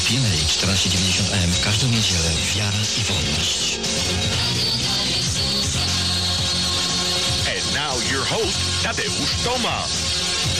PNA 1490 AM w każdą niedzielę. Wiara i wolność. And now your host, Tadeusz Tomasz.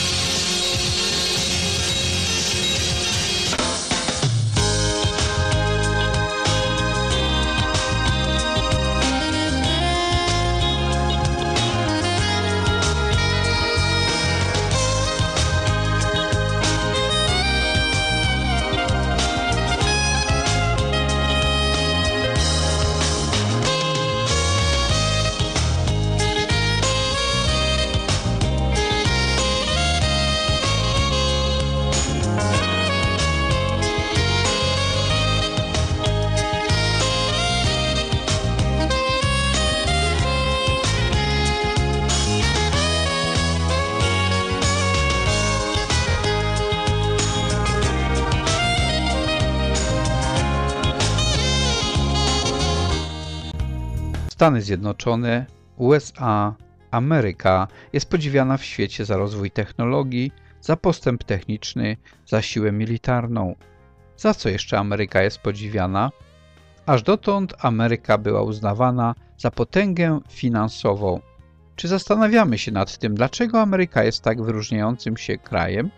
Stany Zjednoczone, USA, Ameryka jest podziwiana w świecie za rozwój technologii, za postęp techniczny, za siłę militarną. Za co jeszcze Ameryka jest podziwiana? Aż dotąd Ameryka była uznawana za potęgę finansową. Czy zastanawiamy się nad tym, dlaczego Ameryka jest tak wyróżniającym się krajem?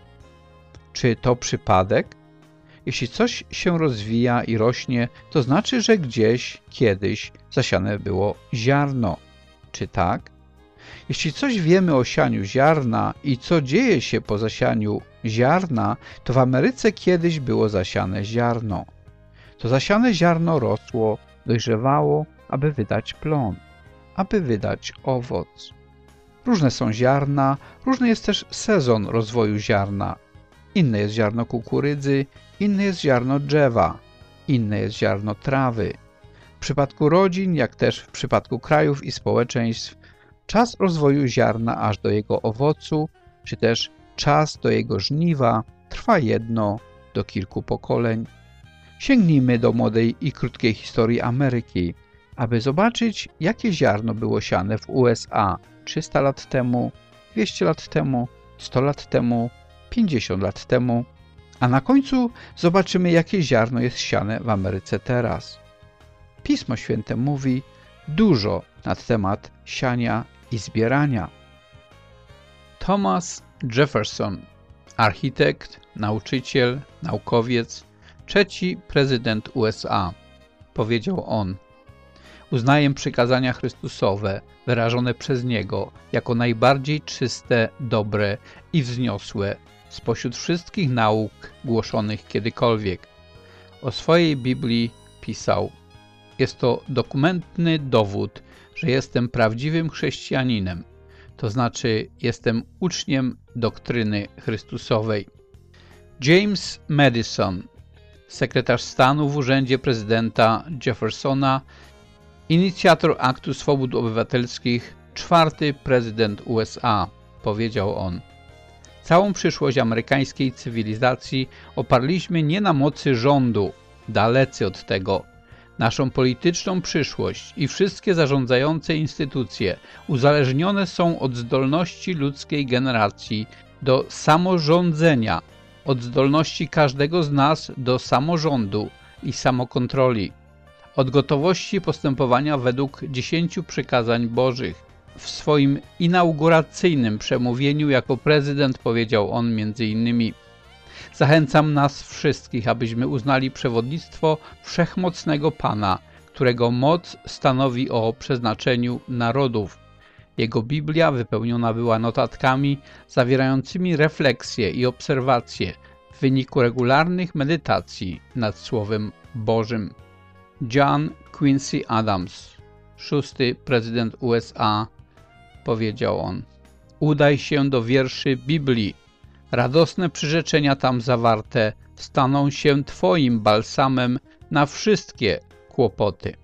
Czy to przypadek? Jeśli coś się rozwija i rośnie, to znaczy, że gdzieś, kiedyś zasiane było ziarno. Czy tak? Jeśli coś wiemy o sianiu ziarna i co dzieje się po zasianiu ziarna, to w Ameryce kiedyś było zasiane ziarno. To zasiane ziarno rosło, dojrzewało, aby wydać plon, aby wydać owoc. Różne są ziarna, różny jest też sezon rozwoju ziarna. Inne jest ziarno kukurydzy, inne jest ziarno drzewa, inne jest ziarno trawy. W przypadku rodzin, jak też w przypadku krajów i społeczeństw, czas rozwoju ziarna aż do jego owocu, czy też czas do jego żniwa trwa jedno do kilku pokoleń. Sięgnijmy do młodej i krótkiej historii Ameryki, aby zobaczyć, jakie ziarno było siane w USA 300 lat temu, 200 lat temu, 100 lat temu, 50 lat temu, a na końcu zobaczymy, jakie ziarno jest siane w Ameryce teraz. Pismo Święte mówi dużo na temat siania i zbierania. Thomas Jefferson, architekt, nauczyciel, naukowiec, trzeci prezydent USA, powiedział on: uznaję przykazania Chrystusowe wyrażone przez Niego jako najbardziej czyste, dobre i wzniosłe spośród wszystkich nauk głoszonych kiedykolwiek. O swojej Biblii pisał: jest to dokumentny dowód, że jestem prawdziwym chrześcijaninem, to znaczy jestem uczniem doktryny Chrystusowej. James Madison, sekretarz stanu w urzędzie prezydenta Jeffersona, inicjator Aktu Swobód Obywatelskich, czwarty prezydent USA, powiedział on: całą przyszłość amerykańskiej cywilizacji oparliśmy nie na mocy rządu, dalecy od tego. Naszą polityczną przyszłość i wszystkie zarządzające instytucje uzależnione są od zdolności ludzkiej generacji do samorządzenia, od zdolności każdego z nas do samorządu i samokontroli, od gotowości postępowania według 10 przykazań Bożych. W swoim inauguracyjnym przemówieniu jako prezydent powiedział on m.in.: zachęcam nas wszystkich, abyśmy uznali przewodnictwo wszechmocnego Pana, którego moc stanowi o przeznaczeniu narodów. Jego Biblia wypełniona była notatkami zawierającymi refleksje i obserwacje w wyniku regularnych medytacji nad Słowem Bożym. John Quincy Adams, szósty prezydent USA, powiedział on: udaj się do wierszy Biblii. Radosne przyrzeczenia tam zawarte staną się Twoim balsamem na wszystkie kłopoty.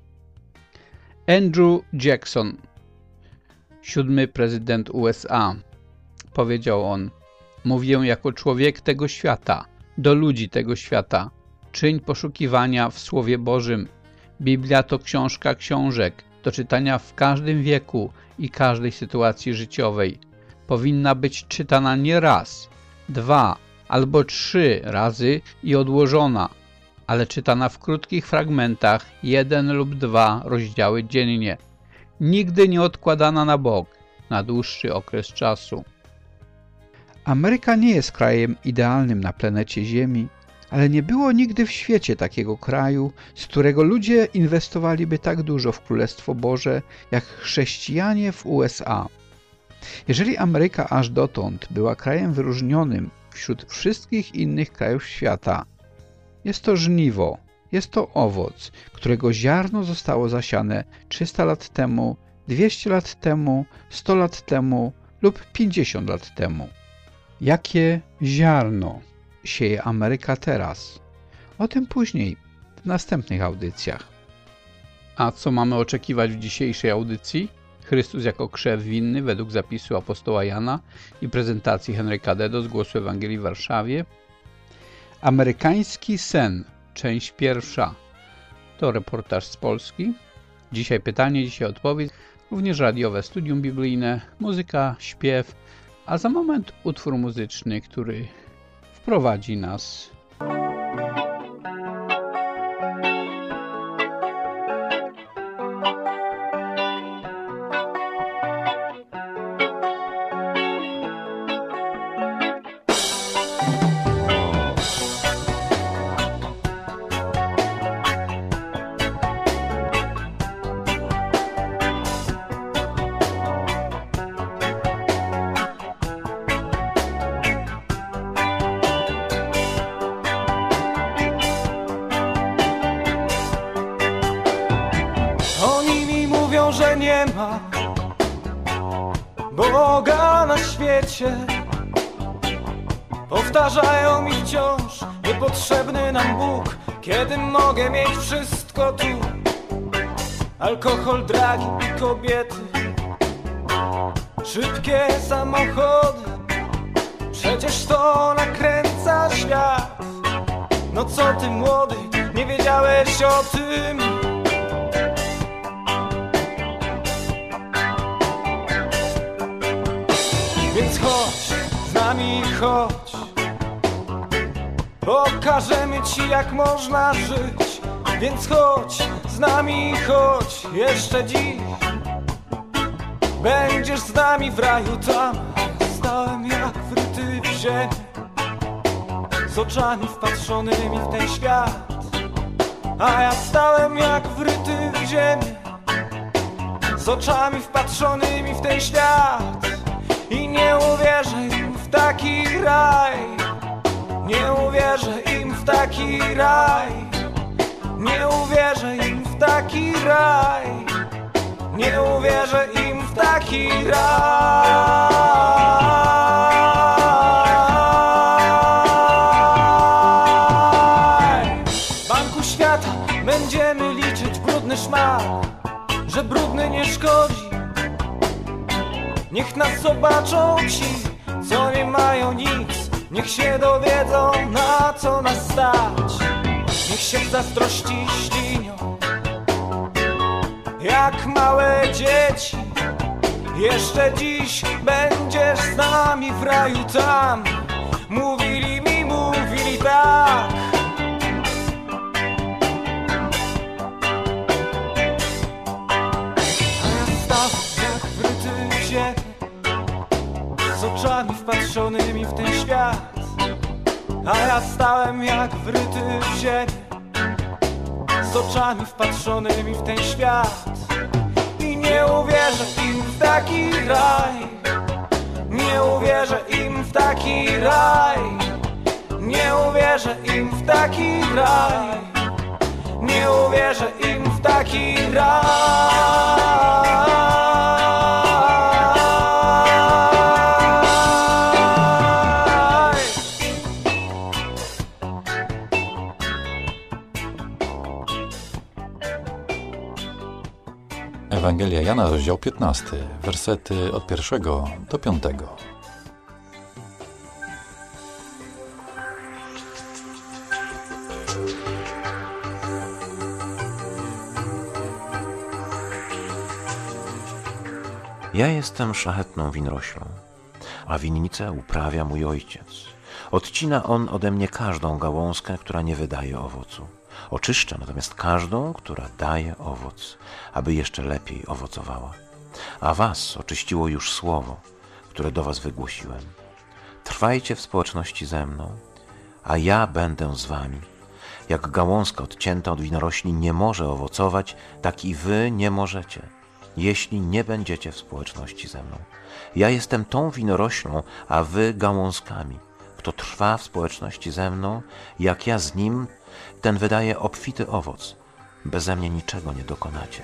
Andrew Jackson, siódmy prezydent USA, powiedział on: mówię jako człowiek tego świata, do ludzi tego świata. Czyń poszukiwania w Słowie Bożym. Biblia to książka książek, do czytania w każdym wieku i każdej sytuacji życiowej. Powinna być czytana nie raz, 2 albo 3 razy i odłożona, ale czytana w krótkich fragmentach, 1 lub 2 rozdziały dziennie, nigdy nie odkładana na bok na dłuższy okres czasu. Ameryka nie jest krajem idealnym na planecie Ziemi, ale nie było nigdy w świecie takiego kraju, z którego ludzie inwestowaliby tak dużo w Królestwo Boże, jak chrześcijanie w USA. Jeżeli Ameryka aż dotąd była krajem wyróżnionym wśród wszystkich innych krajów świata, jest to żniwo, jest to owoc, którego ziarno zostało zasiane 300 lat temu, 200 lat temu, 100 lat temu lub 50 lat temu. Jakie ziarno sieje Ameryka teraz? O tym później, w następnych audycjach. A co mamy oczekiwać w dzisiejszej audycji? Chrystus jako krzew winny według zapisu apostoła Jana i prezentacji Henryka Dedo z Głosu Ewangelii w Warszawie. Amerykański sen, część pierwsza. To reportaż z Polski. Dzisiaj pytanie, dzisiaj odpowiedź. Również radiowe studium biblijne, muzyka, śpiew, a za moment utwór muzyczny, który wprowadzi nas. Że nie ma Boga na świecie. Powtarzają mi wciąż, niepotrzebny nam Bóg, kiedy mogę mieć wszystko tu. Alkohol, dragi i kobiety, szybkie samochody, przecież to nakręca świat. No co ty młody, nie wiedziałeś o tym? Więc chodź, z nami chodź, pokażemy ci jak można żyć. Więc chodź, z nami chodź, jeszcze dziś będziesz z nami w raju tam. Stałem jak wryty w ziemię, z oczami wpatrzonymi w ten świat. A ja stałem jak wryty w ziemię, z oczami wpatrzonymi w ten świat. I nie uwierzę im w taki raj, nie uwierzę im w taki raj, nie uwierzę im w taki raj, nie uwierzę im w taki raj. W Banku Świata będziemy liczyć brudny szmal, że brudny nie szkodzi. Niech nas zobaczą ci, co nie mają nic. Niech się dowiedzą, na co nas stać. Niech się w zazdrości ślinią, jak małe dzieci. Jeszcze dziś będziesz z nami w raju tam. Mówili mi, mówili tak. Z oczami wpatrzonymi w ten świat. A ja stałem jak wryty w ziemię, z oczami wpatrzonymi w ten świat. I nie uwierzę im w taki raj, nie uwierzę im w taki raj, nie uwierzę im w taki raj, nie uwierzę im w taki raj. Ewangelia Jana, rozdział 15, wersety od 1 do 5. Ja jestem szlachetną winoroślą, a winnicę uprawia mój ojciec. Odcina on ode mnie każdą gałązkę, która nie wydaje owocu, Oczyszcza natomiast każdą, która daje owoc, aby jeszcze lepiej owocowała. A was oczyściło już słowo, które do was wygłosiłem. Trwajcie w społeczności ze mną, a ja będę z wami. Jak gałązka odcięta od winorośli nie może owocować, tak i wy nie możecie, jeśli nie będziecie w społeczności ze mną. Ja jestem tą winoroślą, a wy gałązkami. Kto trwa w społeczności ze mną, jak ja z nim, ten wydaje obfity owoc. Beze mnie niczego nie dokonacie.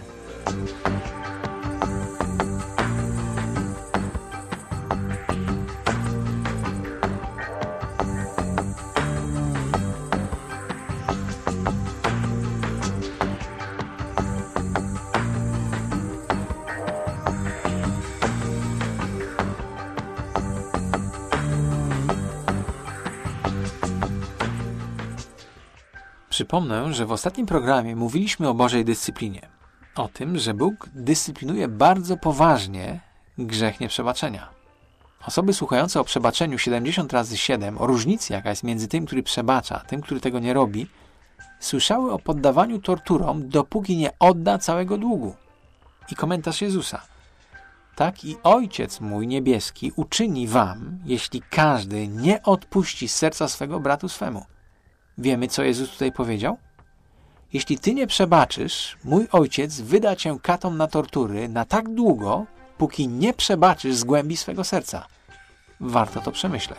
Przypomnę, że w ostatnim programie mówiliśmy o Bożej dyscyplinie. O tym, że Bóg dyscyplinuje bardzo poważnie grzech nieprzebaczenia. Osoby słuchające o przebaczeniu 70 razy 7, o różnicy jaka jest między tym, który przebacza, a tym, który tego nie robi, słyszały o poddawaniu torturom, dopóki nie odda całego długu. I komentarz Jezusa. Tak i Ojciec mój niebieski uczyni wam, jeśli każdy nie odpuści z serca swego bratu swemu. Wiemy, co Jezus tutaj powiedział? Jeśli ty nie przebaczysz, mój Ojciec wyda cię katom na tortury na tak długo, póki nie przebaczysz z głębi swego serca. Warto to przemyśleć.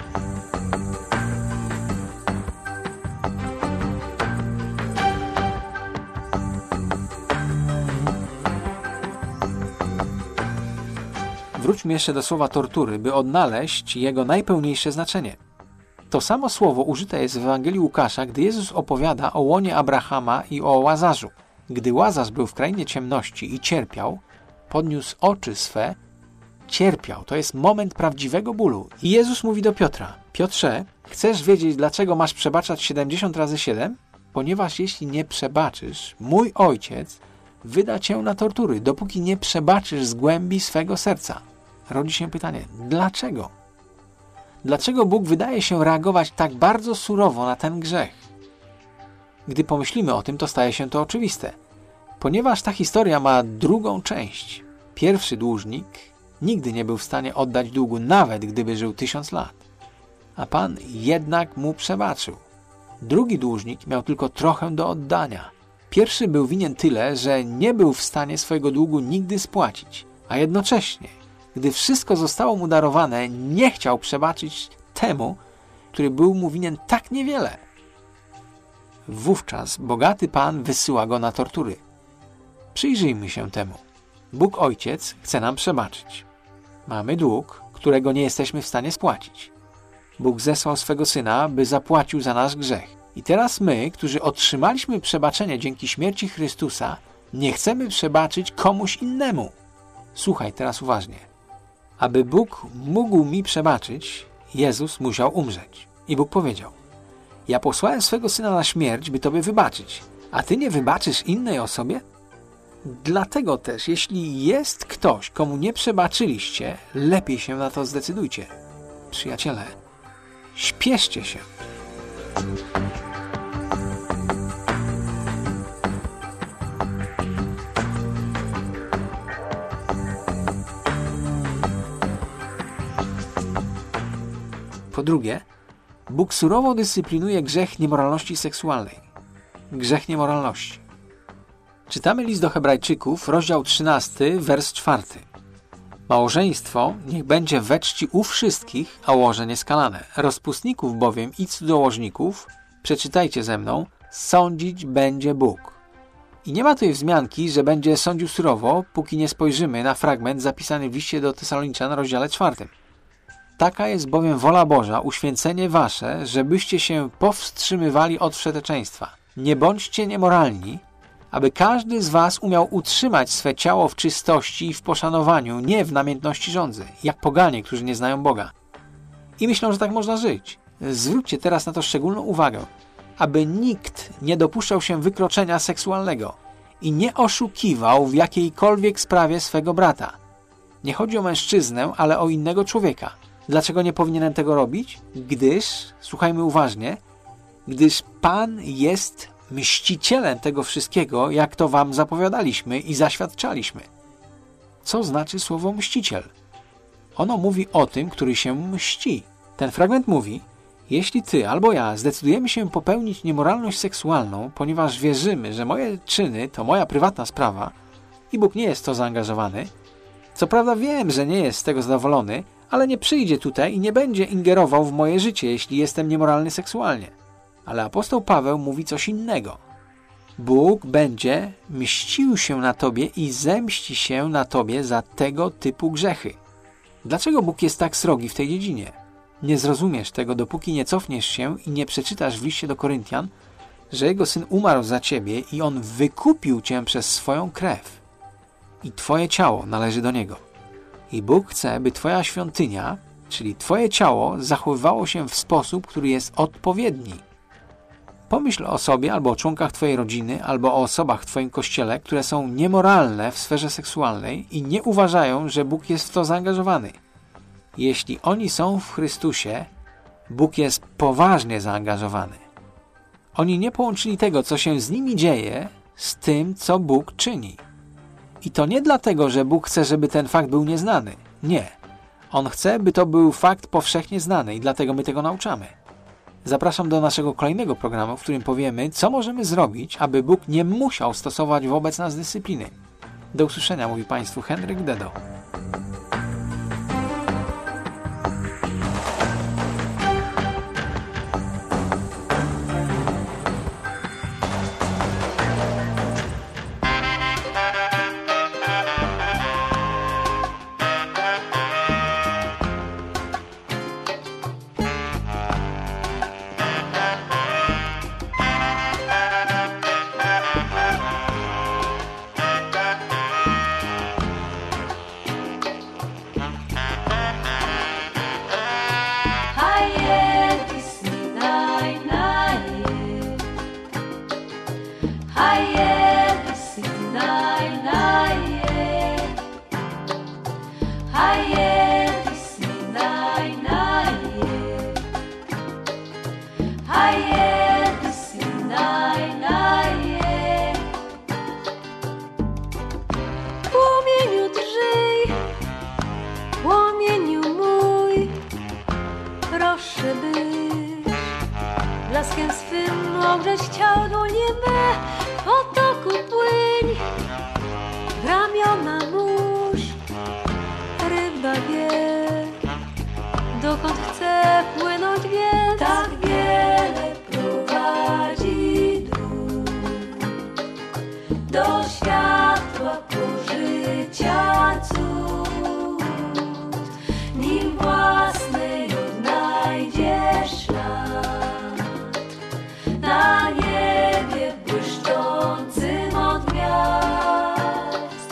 Wróćmy jeszcze do słowa tortury, by odnaleźć jego najpełniejsze znaczenie. To samo słowo użyte jest w Ewangelii Łukasza, gdy Jezus opowiada o łonie Abrahama i o Łazarzu. Gdy Łazarz był w krainie ciemności i cierpiał, podniósł oczy swe, cierpiał. To jest moment prawdziwego bólu. I Jezus mówi do Piotra: Piotrze, chcesz wiedzieć, dlaczego masz przebaczać 70 razy 7? Ponieważ jeśli nie przebaczysz, mój Ojciec wyda cię na tortury, dopóki nie przebaczysz z głębi swego serca. Rodzi się pytanie, dlaczego? Dlaczego Bóg wydaje się reagować tak bardzo surowo na ten grzech? Gdy pomyślimy o tym, to staje się to oczywiste. Ponieważ ta historia ma drugą część. Pierwszy dłużnik nigdy nie był w stanie oddać długu, nawet gdyby żył 1000 lat. A Pan jednak mu przebaczył. Drugi dłużnik miał tylko trochę do oddania. Pierwszy był winien tyle, że nie był w stanie swojego długu nigdy spłacić, a jednocześnie, gdy wszystko zostało mu darowane, nie chciał przebaczyć temu, który był mu winien tak niewiele. Wówczas bogaty Pan wysyła go na tortury. Przyjrzyjmy się temu. Bóg Ojciec chce nam przebaczyć. Mamy dług, którego nie jesteśmy w stanie spłacić. Bóg zesłał swego Syna, by zapłacił za nasz grzech. I teraz my, którzy otrzymaliśmy przebaczenie dzięki śmierci Chrystusa, nie chcemy przebaczyć komuś innemu. Słuchaj teraz uważnie. Aby Bóg mógł mi przebaczyć, Jezus musiał umrzeć. I Bóg powiedział: ja posłałem swego Syna na śmierć, by Tobie wybaczyć, a Ty nie wybaczysz innej osobie? Dlatego też, jeśli jest ktoś, komu nie przebaczyliście, lepiej się na to zdecydujcie. Przyjaciele, śpieszcie się. Po drugie, Bóg surowo dyscyplinuje grzech niemoralności seksualnej. Grzech niemoralności. Czytamy list do Hebrajczyków, rozdział 13, wers 4. Małżeństwo niech będzie we czci u wszystkich, a łoże nieskalane. Rozpustników bowiem i cudzołożników, przeczytajcie ze mną, sądzić będzie Bóg. I nie ma tutaj wzmianki, że będzie sądził surowo, póki nie spojrzymy na fragment zapisany w liście do Tesaloniczan, rozdziale 4. Taka jest bowiem wola Boża, uświęcenie wasze, żebyście się powstrzymywali od wszeteczeństwa. Nie bądźcie niemoralni, aby każdy z was umiał utrzymać swe ciało w czystości i w poszanowaniu, nie w namiętności żądzy, jak poganie, którzy nie znają Boga. I myślą, że tak można żyć. Zwróćcie teraz na to szczególną uwagę, aby nikt nie dopuszczał się wykroczenia seksualnego i nie oszukiwał w jakiejkolwiek sprawie swego brata. Nie chodzi o mężczyznę, ale o innego człowieka. Dlaczego nie powinienem tego robić? Słuchajmy uważnie, gdyż Pan jest mścicielem tego wszystkiego, jak to wam zapowiadaliśmy i zaświadczaliśmy. Co znaczy słowo mściciel? Ono mówi o tym, który się mści. Ten fragment mówi: jeśli ty albo ja zdecydujemy się popełnić niemoralność seksualną, ponieważ wierzymy, że moje czyny to moja prywatna sprawa i Bóg nie jest w to zaangażowany, co prawda wiem, że nie jest z tego zadowolony, ale nie przyjdzie tutaj i nie będzie ingerował w moje życie, jeśli jestem niemoralny seksualnie. Ale apostoł Paweł mówi coś innego. Bóg będzie mścił się na tobie i zemści się na tobie za tego typu grzechy. Dlaczego Bóg jest tak srogi w tej dziedzinie? Nie zrozumiesz tego, dopóki nie cofniesz się i nie przeczytasz w liście do Koryntian, że Jego Syn umarł za ciebie i On wykupił cię przez swoją krew. I twoje ciało należy do Niego. I Bóg chce, by twoja świątynia, czyli twoje ciało, zachowywało się w sposób, który jest odpowiedni. Pomyśl o sobie albo o członkach twojej rodziny, albo o osobach w twoim kościele, które są niemoralne w sferze seksualnej i nie uważają, że Bóg jest w to zaangażowany. Jeśli oni są w Chrystusie, Bóg jest poważnie zaangażowany. Oni nie połączyli tego, co się z nimi dzieje, z tym, co Bóg czyni. I to nie dlatego, że Bóg chce, żeby ten fakt był nieznany. Nie. On chce, by to był fakt powszechnie znany i dlatego my tego nauczamy. Zapraszam do naszego kolejnego programu, w którym powiemy, co możemy zrobić, aby Bóg nie musiał stosować wobec nas dyscypliny. Do usłyszenia, mówi Państwu Henryk Dedo. Blaskiem swym ogrzeć ciało dłonie me, w potoku płyń, w ramiona mórz, ryba wie, dokąd chce płynąć więc. Tak wiele prowadzi dróg do światła pożycia cud, nim własnej odnajdziesz ślad na niebie błyszczącym od gwiazd.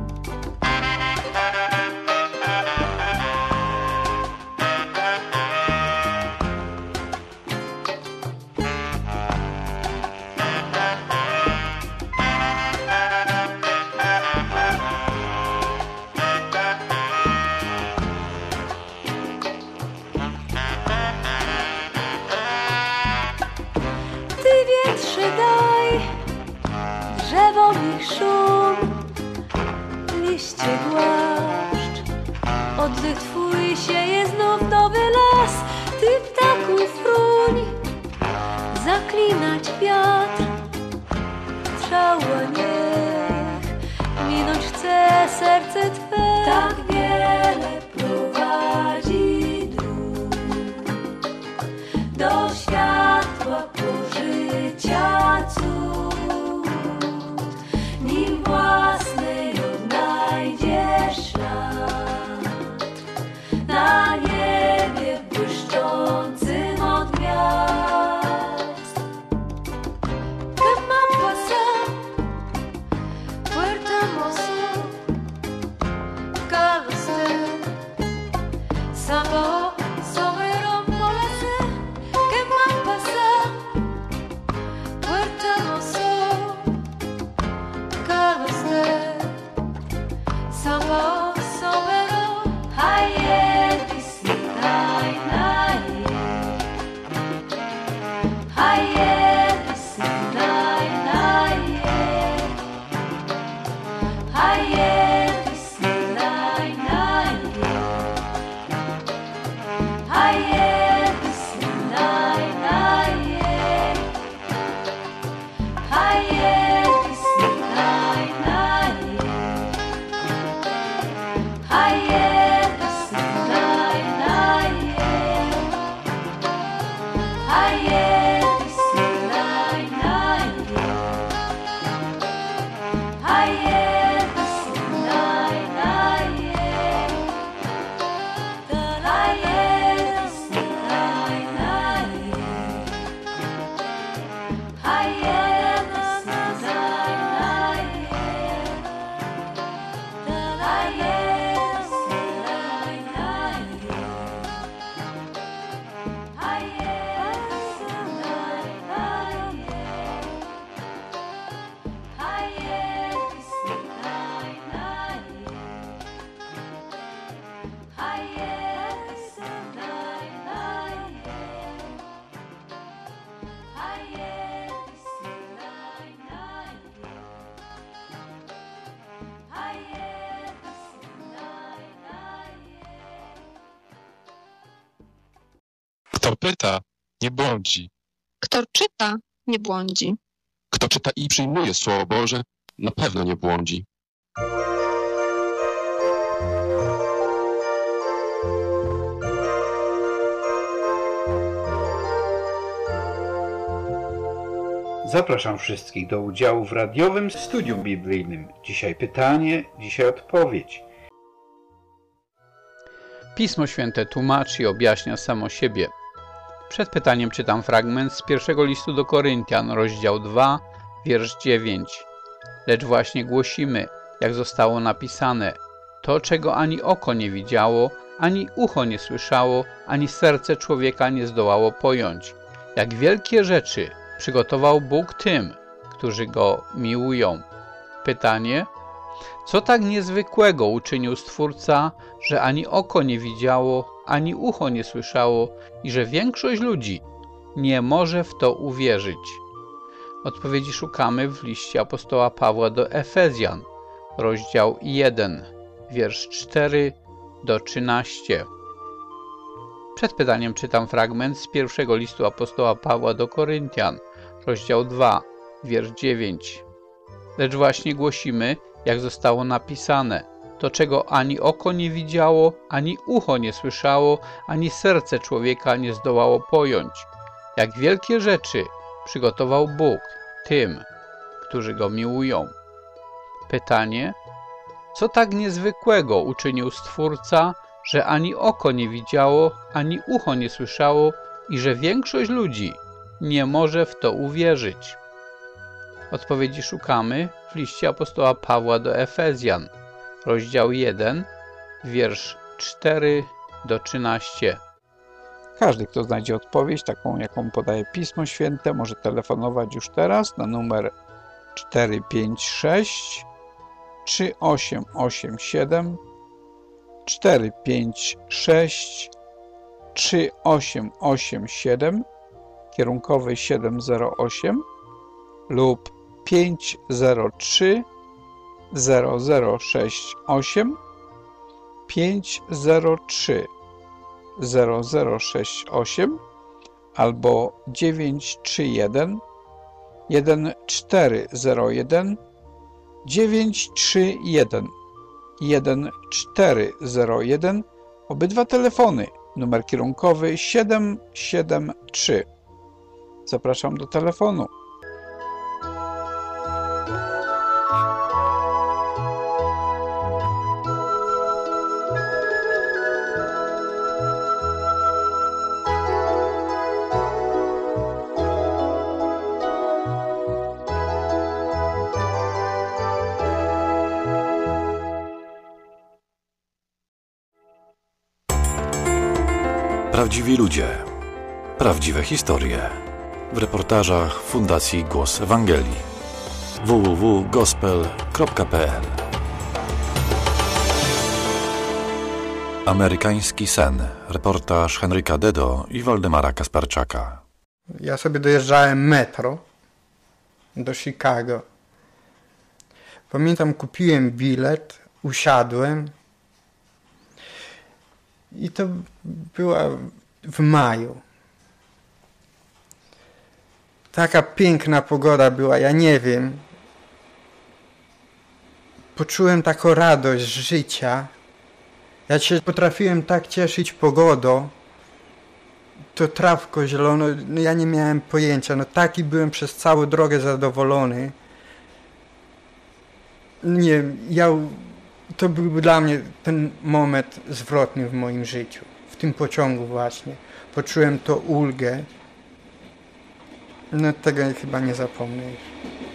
Wietrze daj drzewom ich szum, liście głaszcz, oddech twój sieje znów nowy las. Ty ptaków ruń, zaklinać wiatr, strzała niech minąć chce serce twe. Tak wiele prowadzi dróg do światła pożycia cud, nim własnej odnajdziesz ślad na niebie błyszczącym od gwiazd. Mam pasa, Puerto Mosso, Galveston. Kto pyta, nie błądzi. Kto czyta, nie błądzi. Kto czyta i przyjmuje Słowo Boże, na pewno nie błądzi. Zapraszam wszystkich do udziału w radiowym studium biblijnym. Dzisiaj pytanie, dzisiaj odpowiedź. Pismo Święte tłumaczy i objaśnia samo siebie. Przed pytaniem czytam fragment z pierwszego listu do Koryntian, rozdział 2, wiersz 9. Lecz właśnie głosimy, jak zostało napisane, to, czego ani oko nie widziało, ani ucho nie słyszało, ani serce człowieka nie zdołało pojąć. Jak wielkie rzeczy przygotował Bóg tym, którzy Go miłują. Pytanie: co tak niezwykłego uczynił Stwórca, że ani oko nie widziało, ani ucho nie słyszało i że większość ludzi nie może w to uwierzyć? Odpowiedzi szukamy w liście apostoła Pawła do Efezjan, rozdział 1, wiersz 4 do 13. Przed pytaniem czytam fragment z pierwszego listu apostoła Pawła do Koryntian, rozdział 2, wiersz 9. Lecz właśnie głosimy, jak zostało napisane, to, czego ani oko nie widziało, ani ucho nie słyszało, ani serce człowieka nie zdołało pojąć. Jak wielkie rzeczy przygotował Bóg tym, którzy Go miłują. Pytanie: co tak niezwykłego uczynił Stwórca, że ani oko nie widziało, ani ucho nie słyszało i że większość ludzi nie może w to uwierzyć? Odpowiedzi szukamy w liście apostoła Pawła do Efezjan, rozdział 1, wiersz 4 do 13. Każdy, kto znajdzie odpowiedź, taką jaką podaje Pismo Święte, może telefonować już teraz na numer 456 3887 456 3887, kierunkowy 708 lub 503 0068 503 0068 albo 931 1401 931 1401. Obydwa telefony, numer kierunkowy 773. Zapraszam do telefonu. Prawdziwi ludzie, prawdziwe historie. W reportażach Fundacji Głos Ewangelii. www.gospel.pl. Amerykański sen. Reportaż Henryka Dedo i Waldemara Kasparczaka. Ja sobie dojeżdżałem metro do Chicago. Pamiętam, kupiłem bilet, usiadłem i to była w maju. Taka piękna pogoda była, ja nie wiem. Poczułem taką radość życia. Ja się potrafiłem tak cieszyć pogodą. To trawko zielono, no ja nie miałem pojęcia. No taki byłem przez całą drogę zadowolony. Nie, to był dla mnie ten moment zwrotny w moim życiu. W tym pociągu właśnie. Poczułem to ulgę. No tego chyba nie zapomnę już.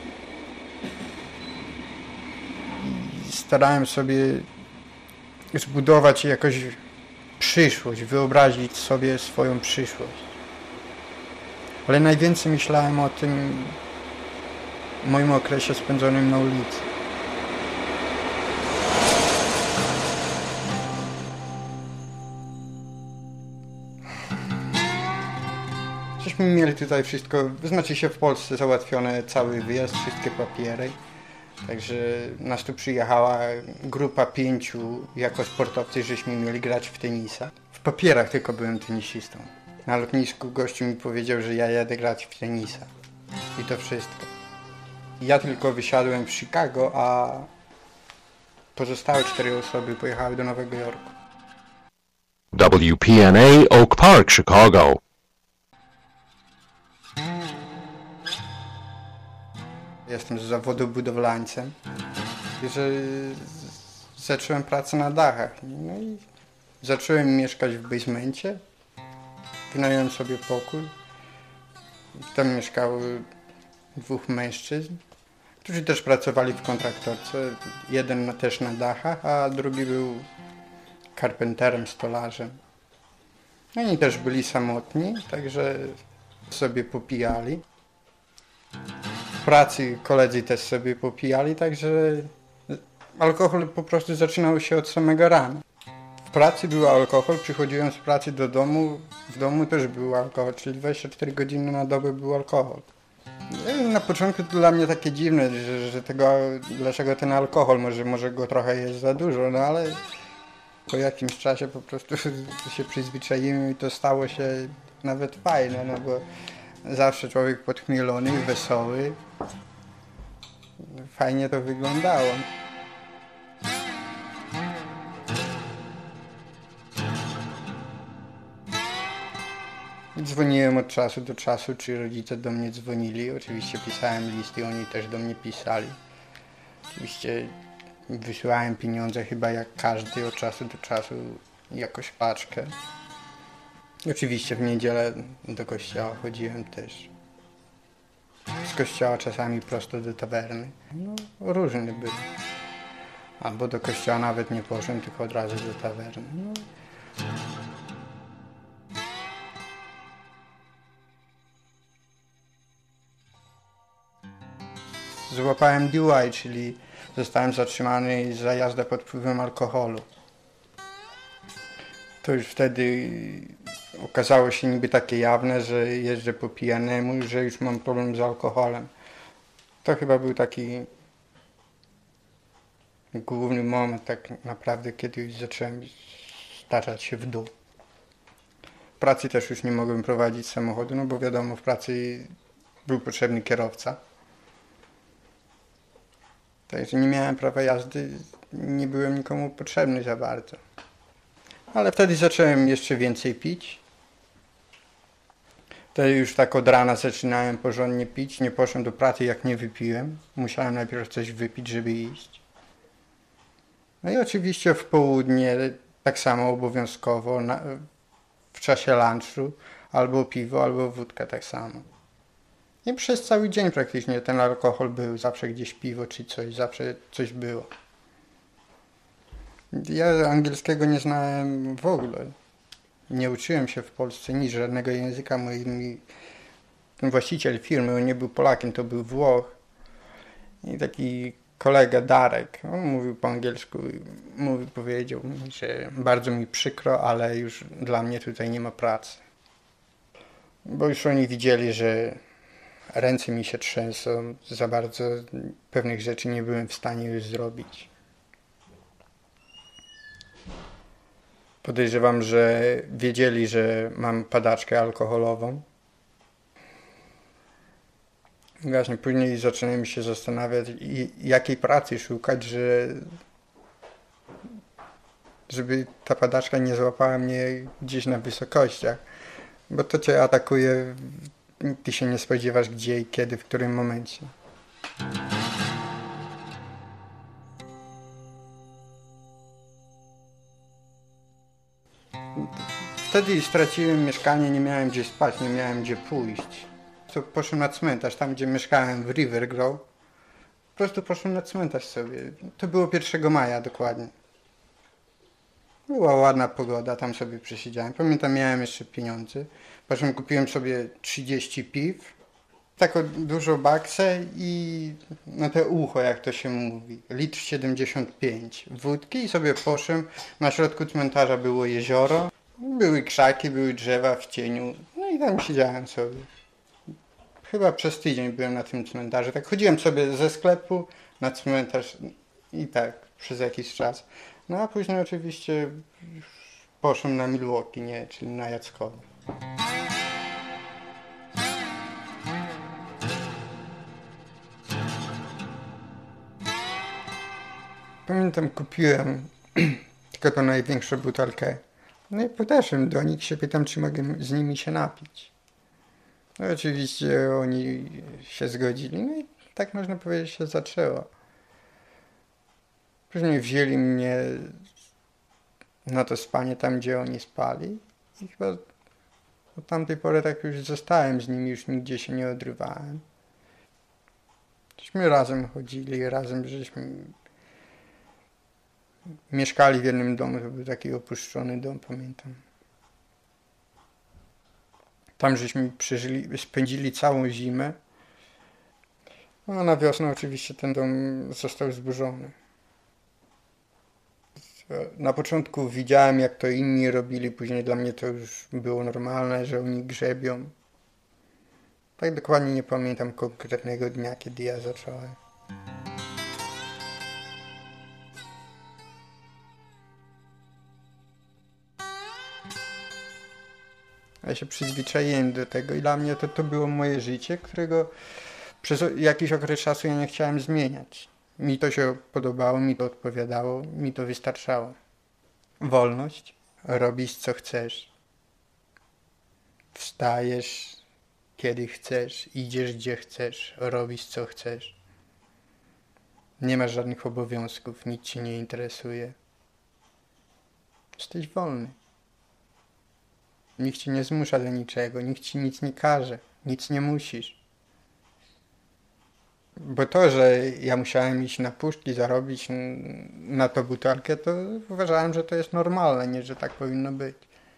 I starałem sobie zbudować jakoś przyszłość, wyobrazić sobie swoją przyszłość. Ale najwięcej myślałem o tym moim okresie spędzonym na ulicy. Żeśmy mieli tutaj wszystko, znaczy się w Polsce załatwione, cały wyjazd, wszystkie papiery. Także nas tu przyjechała grupa 5 jako sportowcy, żeśmy mieli grać w tenisa. W papierach tylko byłem tenisistą. Na lotnisku gościu mi powiedział, że ja jadę grać w tenisa. I to wszystko. Ja tylko wysiadłem w Chicago, a pozostałe 4 osoby pojechały do Nowego Jorku. WPNA Oak Park, Chicago. Jestem z zawodu budowlańcem. Że zacząłem pracę na dachach. No i zacząłem mieszkać w basemencie. Wynająłem sobie pokój. Tam mieszkało 2 mężczyzn, którzy też pracowali w kontraktorce. Jeden też na dachach, a drugi był karpenterem, stolarzem. Oni też byli samotni, także sobie popijali. W pracy koledzy też sobie popijali, także alkohol po prostu zaczynał się od samego rana. W pracy był alkohol, przychodziłem z pracy do domu, w domu też był alkohol, czyli 24 godziny na dobę był alkohol. Na początku to dla mnie takie dziwne, że dlaczego ten alkohol, może go trochę jest za dużo, no ale po jakimś czasie po prostu się przyzwyczaiłem i to stało się nawet fajne, no bo zawsze człowiek podchmielony, wesoły, fajnie to wyglądało. Dzwoniłem od czasu do czasu, czy rodzice do mnie dzwonili. Oczywiście pisałem listy, oni też do mnie pisali. Oczywiście wysyłałem pieniądze chyba jak każdy od czasu do czasu, jakoś paczkę. Oczywiście w niedzielę do kościoła chodziłem też. Z kościoła czasami prosto do tawerny. No, różny był. Albo do kościoła nawet nie poszedłem, tylko od razu do tawerny. No. Złapałem DUI, czyli zostałem zatrzymany za jazdę pod wpływem alkoholu. To już wtedy okazało się niby takie jawne, że jeżdżę po pijanemu, że już mam problem z alkoholem. To chyba był taki główny moment tak naprawdę, kiedy już zacząłem staczać się w dół. W pracy też już nie mogłem prowadzić samochodu, no bo wiadomo, w pracy był potrzebny kierowca. Także nie miałem prawa jazdy, nie byłem nikomu potrzebny za bardzo. Ale wtedy zacząłem jeszcze więcej pić. Wtedy już tak od rana zaczynałem porządnie pić. Nie poszedłem do pracy, jak nie wypiłem. Musiałem najpierw coś wypić, żeby iść. No i oczywiście w południe tak samo obowiązkowo w czasie lunchu albo piwo, albo wódka tak samo. I przez cały dzień praktycznie ten alkohol był. Zawsze gdzieś piwo czy coś, zawsze coś było. Ja angielskiego nie znałem w ogóle. Nie uczyłem się w Polsce nic, żadnego języka. Ten właściciel firmy, on nie był Polakiem, to był Włoch. I taki kolega Darek, on mówił po angielsku, powiedział mi, że bardzo mi przykro, ale już dla mnie tutaj nie ma pracy. Bo już oni widzieli, że ręce mi się trzęsą, za bardzo pewnych rzeczy nie byłem w stanie już zrobić. Podejrzewam, że wiedzieli, że mam padaczkę alkoholową. I właśnie później zaczynałem się zastanawiać, jakiej pracy szukać, żeby ta padaczka nie złapała mnie gdzieś na wysokościach. Bo to cię atakuje, ty się nie spodziewasz gdzie i kiedy, w którym momencie. Wtedy straciłem mieszkanie, nie miałem gdzie spać, nie miałem gdzie pójść. To poszedłem na cmentarz, tam gdzie mieszkałem w River Grove. Po prostu poszedłem na cmentarz sobie. To było 1 maja dokładnie. Była ładna pogoda, tam sobie przesiedziałem. Pamiętam, miałem jeszcze pieniądze. Potem kupiłem sobie 30 piw, taką dużą baksę i na te ucho, jak to się mówi, 1,75 l wódki i sobie poszedłem. Na środku cmentarza było jezioro, były krzaki, były drzewa w cieniu, no i tam siedziałem sobie. Chyba przez tydzień byłem na tym cmentarzu. Tak chodziłem sobie ze sklepu na cmentarz i tak przez jakiś czas. No a później oczywiście poszedłem na Milwaukee, nie, czyli na Jackowo. Pamiętam, kupiłem tylko tą największą butelkę. No i podeszłem do nich, się pytam, czy mogę z nimi się napić. No oczywiście oni się zgodzili, no i tak można powiedzieć się zaczęło. Później wzięli mnie na to spanie tam, gdzie oni spali i chyba od tamtej pory tak już zostałem z nimi, już nigdzie się nie odrywałem. Żeśmy razem chodzili, razem żeśmy mieszkali w jednym domu, to był taki opuszczony dom, pamiętam. Tam żeśmy spędzili całą zimę. No, a na wiosnę oczywiście ten dom został zburzony. Na początku widziałem, jak to inni robili, później dla mnie to już było normalne, że oni grzebią. Tak dokładnie nie pamiętam konkretnego dnia, kiedy ja zacząłem. Ja się przyzwyczaiłem do tego i dla mnie to było moje życie, którego przez jakiś okres czasu ja nie chciałem zmieniać. Mi to się podobało, mi to odpowiadało, mi to wystarczało. Wolność, robisz co chcesz. Wstajesz kiedy chcesz, idziesz gdzie chcesz, robisz co chcesz. Nie masz żadnych obowiązków, nic cię nie interesuje. Jesteś wolny. Nikt ci nie zmusza do niczego, nikt ci nic nie każe, nic nie musisz. Bo to, że ja musiałem iść na puszki, zarobić na to butelkę, to uważałem, że to jest normalne, nie, że tak powinno być.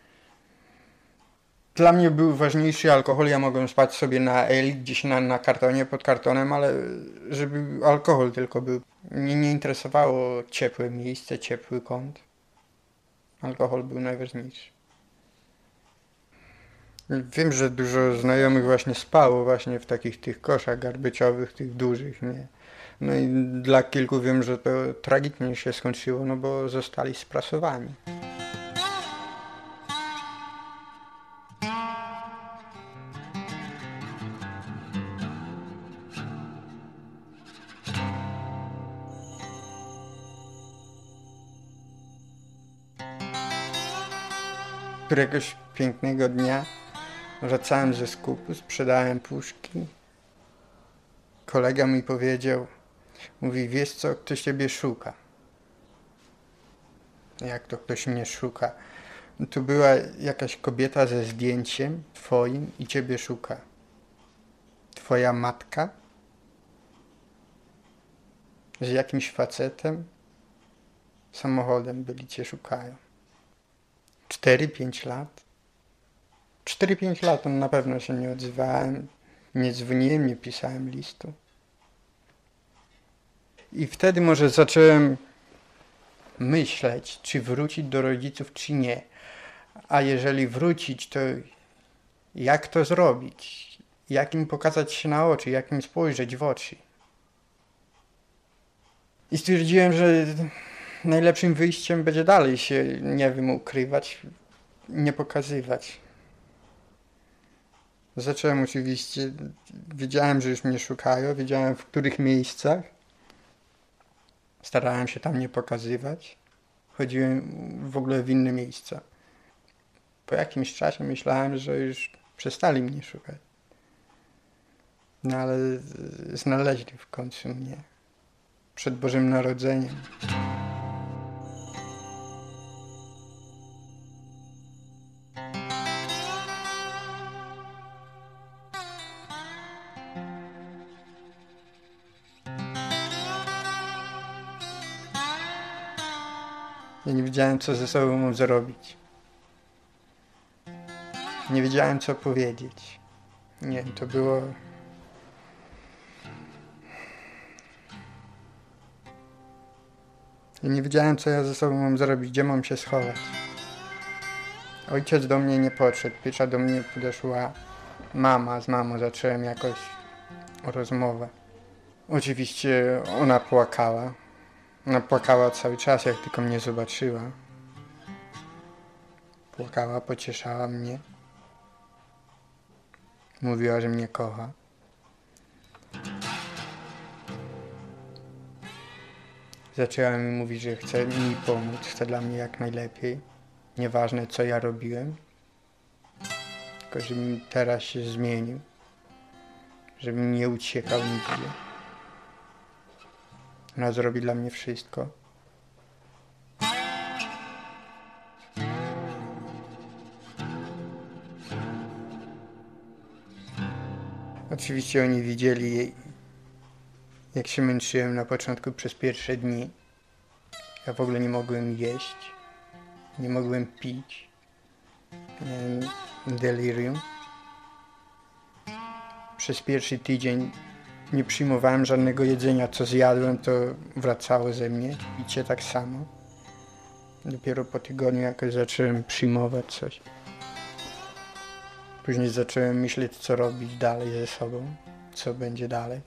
Dla mnie był ważniejszy alkohol, ja mogłem spać sobie na Eli, gdzieś na kartonie, pod kartonem, ale żeby alkohol tylko był. Mnie nie interesowało ciepłe miejsce, ciepły kąt. Alkohol był najważniejszy. Wiem, że dużo znajomych właśnie spało właśnie w takich tych koszach garbyczowych, tych dużych, nie? No i dla kilku wiem, że to tragicznie się skończyło, no bo zostali sprasowani. Któregoś pięknego dnia wracałem ze skupu, sprzedałem puszki. Kolega mi powiedział, mówi, wiesz co, ktoś ciebie szuka. Jak to ktoś mnie szuka? No tu była jakaś kobieta ze zdjęciem twoim i ciebie szuka. Twoja matka z jakimś facetem samochodem byli, cię szukają. 4-5 lat. 4-5 lat on na pewno się nie odzywałem, nie dzwoniłem, nie pisałem listu. I wtedy może zacząłem myśleć, czy wrócić do rodziców, czy nie. A jeżeli wrócić, to jak to zrobić? Jak im pokazać się na oczy, jak im spojrzeć w oczy? I stwierdziłem, że najlepszym wyjściem będzie dalej się, nie wiem, ukrywać, nie pokazywać. Zacząłem oczywiście, wiedziałem, że już mnie szukają, wiedziałem w których miejscach. Starałem się tam nie pokazywać. Chodziłem w ogóle w inne miejsca. Po jakimś czasie myślałem, że już przestali mnie szukać. No ale znaleźli w końcu mnie. Przed Bożym Narodzeniem. Ja nie wiedziałem, co ze sobą mam zrobić. Nie wiedziałem, co powiedzieć. Nie, to było... Ja nie wiedziałem, co ja ze sobą mam zrobić, gdzie mam się schować. Ojciec do mnie nie podszedł. Pierwsza do mnie podeszła mama. Z mamą zacząłem jakoś rozmowę. Oczywiście ona płakała. Ona płakała cały czas, jak tylko mnie zobaczyła. Płakała, pocieszała mnie. Mówiła, że mnie kocha. Zaczęła mi mówić, że chce mi pomóc, chce dla mnie jak najlepiej. Nieważne, co ja robiłem. Tylko, żebym teraz się zmienił. Żebym nie uciekał nigdzie. Ona zrobi dla mnie wszystko. Oczywiście oni widzieli, jak się męczyłem na początku przez pierwsze dni. Ja w ogóle nie mogłem jeść. Nie mogłem pić. Miałem delirium. Przez pierwszy tydzień nie przyjmowałem żadnego jedzenia. Co zjadłem, to wracało ze mnie. Picie tak samo. Dopiero po tygodniu jakoś zacząłem przyjmować coś. Później zacząłem myśleć, co robić dalej ze sobą. Co będzie dalej.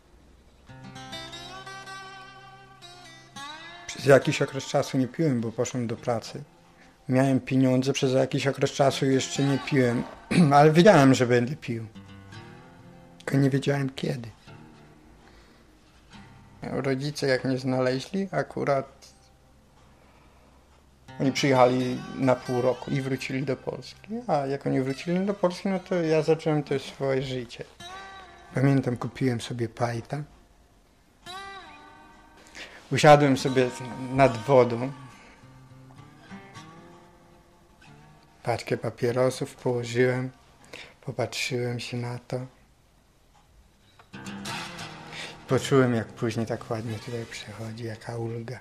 Przez jakiś okres czasu nie piłem, bo poszłem do pracy. Miałem pieniądze, przez jakiś okres czasu jeszcze nie piłem, ale wiedziałem, że będę pił. Tylko nie wiedziałem kiedy. Rodzice jak mnie znaleźli, akurat oni przyjechali na pół roku i wrócili do Polski. A jak oni wrócili do Polski, no to ja zacząłem też swoje życie. Pamiętam, kupiłem sobie pajta. Usiadłem sobie nad wodą. Paczkę papierosów położyłem. Popatrzyłem się na to. Poczułem, jak później tak ładnie tutaj przechodzi, jaka ulga.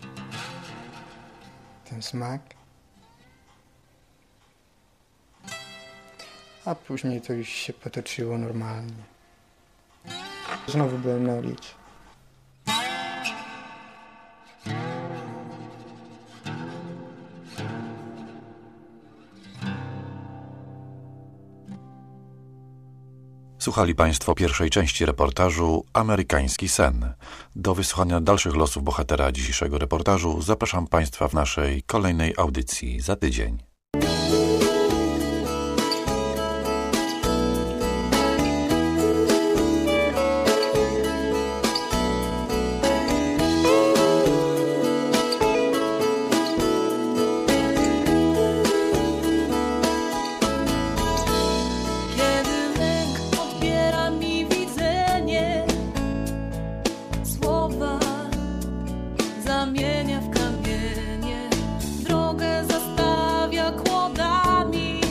Ten smak. A później to już się potoczyło normalnie. Znowu byłem na ulicy. Słuchali Państwo pierwszej części reportażu Amerykański sen. Do wysłuchania dalszych losów bohatera dzisiejszego reportażu zapraszam Państwa w naszej kolejnej audycji za tydzień. Zamienia w kamienie, drogę zastawia kłodami.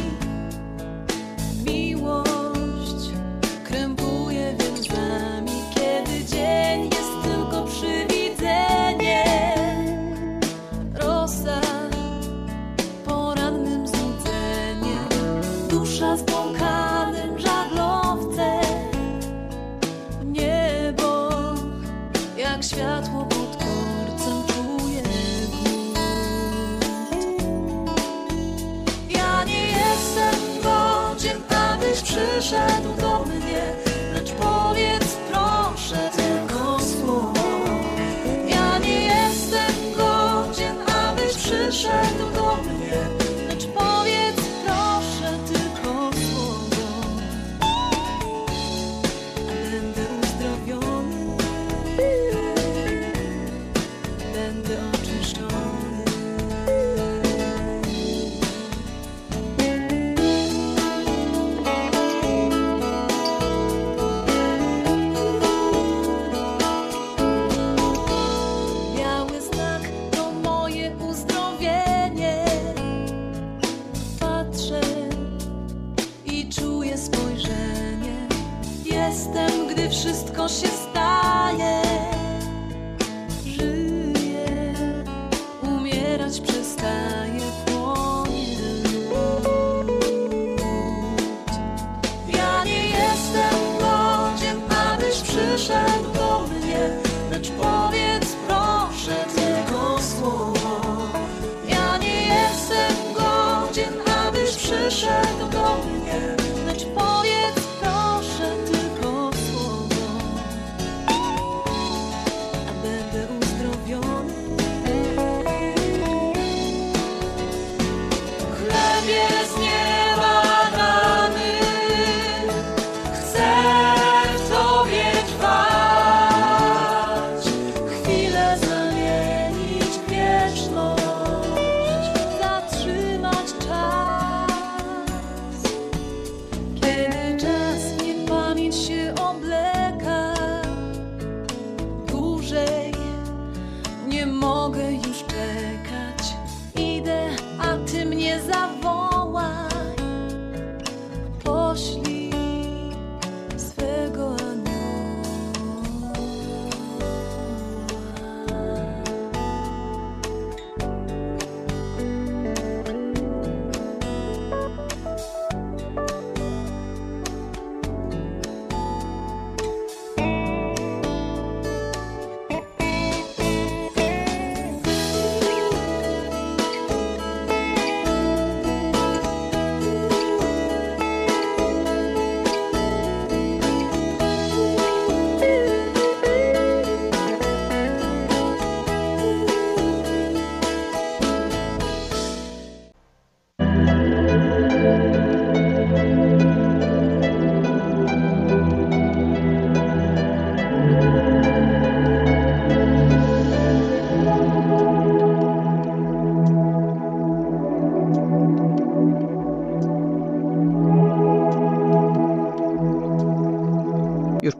Miłość krępuje więzami, kiedy dzień jest tylko przywidzeniem. Rosa porannym znudzeniem, dusza zbłąkanym żaglowcem. Niebo jak światło pod korcem czuje głód. Ja nie jestem godzien, abyś przyszedł do mnie, lecz powiedz proszę tylko słowo. Ja nie jestem godzien, abyś przyszedł do mnie, lecz powiedz proszę tylko słowo. A będę uzdrowiony, będę oczyszczony.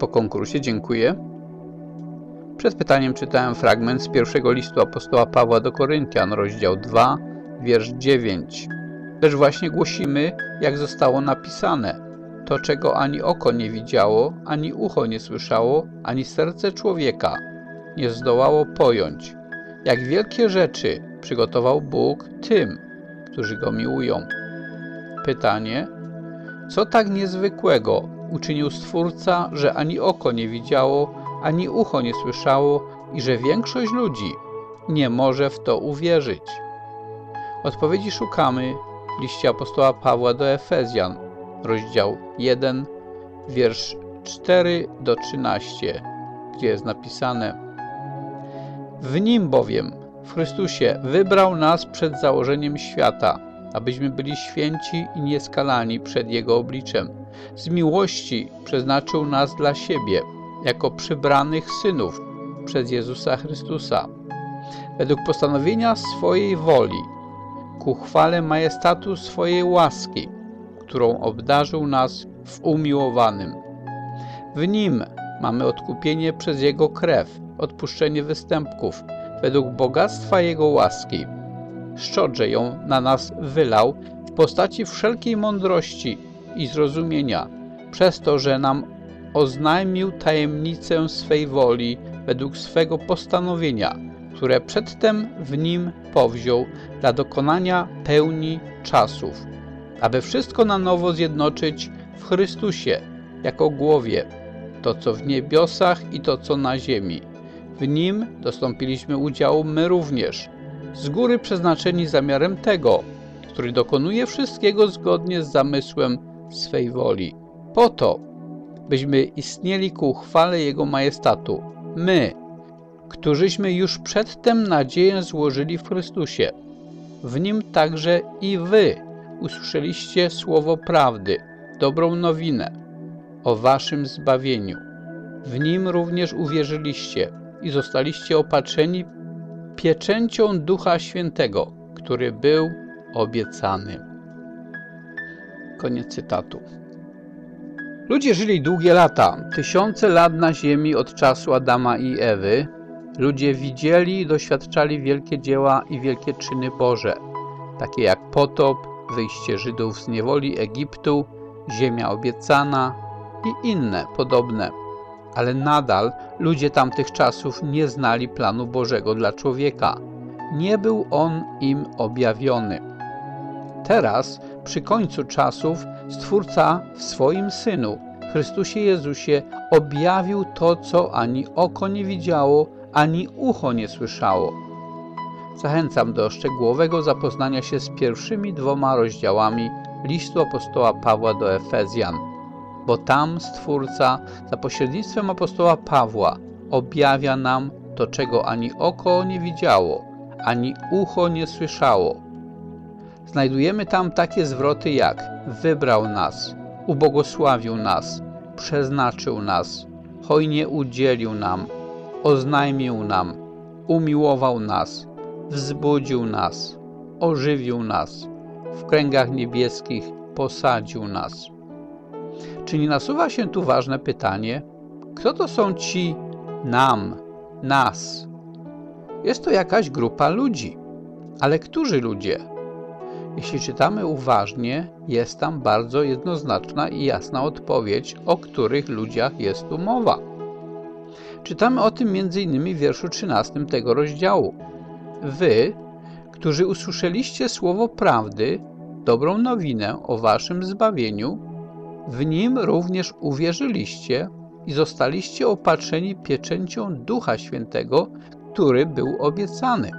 konkursie, dziękuję. Przed pytaniem czytałem fragment z pierwszego listu apostoła Pawła do Koryntian, rozdział 2, wiersz 9. Lecz właśnie głosimy, jak zostało napisane, to czego ani oko nie widziało, ani ucho nie słyszało, ani serce człowieka nie zdołało pojąć, jak wielkie rzeczy przygotował Bóg tym, którzy Go miłują. Pytanie, co tak niezwykłego uczynił Stwórca, że ani oko nie widziało, ani ucho nie słyszało i że większość ludzi nie może w to uwierzyć? Odpowiedzi szukamy w liście apostoła Pawła do Efezjan, rozdział 1, wiersz 4 do 13, gdzie jest napisane: W Nim bowiem, w Chrystusie, wybrał nas przed założeniem świata, abyśmy byli święci i nieskalani przed Jego obliczem. Z miłości przeznaczył nas dla siebie, jako przybranych synów przez Jezusa Chrystusa, według postanowienia swojej woli, ku chwale majestatu swojej łaski, którą obdarzył nas w umiłowanym. W Nim mamy odkupienie przez Jego krew, odpuszczenie występków, według bogactwa Jego łaski. Szczodrze ją na nas wylał w postaci wszelkiej mądrości i zrozumienia, przez to, że nam oznajmił tajemnicę swej woli według swego postanowienia, które przedtem w Nim powziął dla dokonania pełni czasów, aby wszystko na nowo zjednoczyć w Chrystusie jako głowie, to co w niebiosach i to co na ziemi. W Nim dostąpiliśmy udziału my również, z góry przeznaczeni zamiarem tego, który dokonuje wszystkiego zgodnie z zamysłem swej woli, po to, byśmy istnieli ku chwale Jego majestatu. My, którzyśmy już przedtem nadzieję złożyli w Chrystusie. W Nim także i wy usłyszeliście słowo prawdy, dobrą nowinę o waszym zbawieniu. W Nim również uwierzyliście i zostaliście opatrzeni pieczęcią Ducha Świętego, który był obiecany. Koniec cytatu. Ludzie żyli długie lata, tysiące lat na ziemi od czasu Adama i Ewy. Ludzie widzieli i doświadczali wielkie dzieła i wielkie czyny Boże, takie jak potop, wyjście Żydów z niewoli Egiptu, ziemia obiecana i inne podobne. Ale nadal ludzie tamtych czasów nie znali planu Bożego dla człowieka. Nie był on im objawiony. Teraz, przy końcu czasów, Stwórca w swoim Synu, Chrystusie Jezusie, objawił to, co ani oko nie widziało, ani ucho nie słyszało. Zachęcam do szczegółowego zapoznania się z pierwszymi 2 rozdziałami listu apostoła Pawła do Efezjan, bo tam Stwórca za pośrednictwem apostoła Pawła objawia nam to, czego ani oko nie widziało, ani ucho nie słyszało. Znajdujemy tam takie zwroty jak wybrał nas, ubłogosławił nas, przeznaczył nas, hojnie udzielił nam, oznajmił nam, umiłował nas, wzbudził nas, ożywił nas, w kręgach niebieskich posadził nas. Czy nie nasuwa się tu ważne pytanie, kto to są ci nam, nas? Jest to jakaś grupa ludzi, ale którzy ludzie? Jeśli czytamy uważnie, jest tam bardzo jednoznaczna i jasna odpowiedź, o których ludziach jest tu mowa. Czytamy o tym m.in. w wierszu 13 tego rozdziału. Wy, którzy usłyszeliście słowo prawdy, dobrą nowinę o waszym zbawieniu, w Nim również uwierzyliście i zostaliście opatrzeni pieczęcią Ducha Świętego, który był obiecany.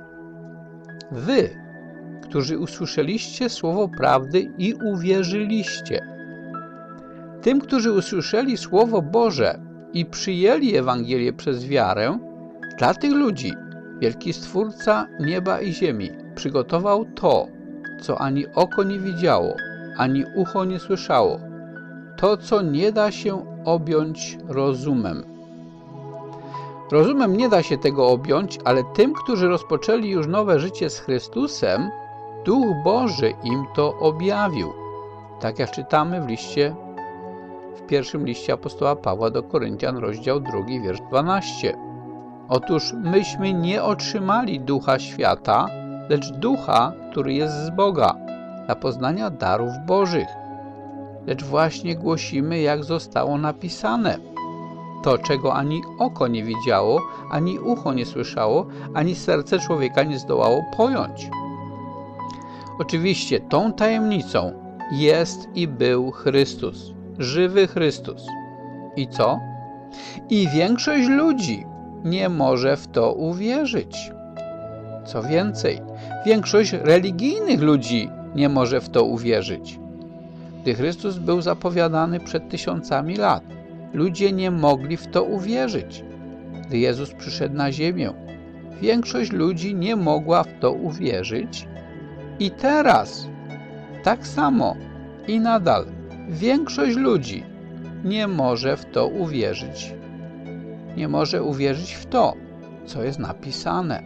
Wy, którzy usłyszeliście słowo prawdy i uwierzyliście. Tym, którzy usłyszeli Słowo Boże i przyjęli Ewangelię przez wiarę, dla tych ludzi wielki Stwórca nieba i ziemi przygotował to, co ani oko nie widziało, ani ucho nie słyszało, to, co nie da się objąć rozumem. Rozumem nie da się tego objąć, ale tym, którzy rozpoczęli już nowe życie z Chrystusem, Duch Boży im to objawił. Tak jak czytamy w liście w pierwszym liście apostoła Pawła do Koryntian, rozdział 2, wiersz 12. Otóż myśmy nie otrzymali ducha świata, lecz ducha, który jest z Boga, dla poznania darów Bożych. Lecz właśnie głosimy, jak zostało napisane. To, czego ani oko nie widziało, ani ucho nie słyszało, ani serce człowieka nie zdołało pojąć. Oczywiście tą tajemnicą jest i był Chrystus, żywy Chrystus. I co? I większość ludzi nie może w to uwierzyć. Co więcej, większość religijnych ludzi nie może w to uwierzyć. Gdy Chrystus był zapowiadany przed tysiącami lat, ludzie nie mogli w to uwierzyć. Gdy Jezus przyszedł na ziemię, większość ludzi nie mogła w to uwierzyć. I teraz, tak samo i nadal, większość ludzi nie może w to uwierzyć. Nie może uwierzyć w to, co jest napisane.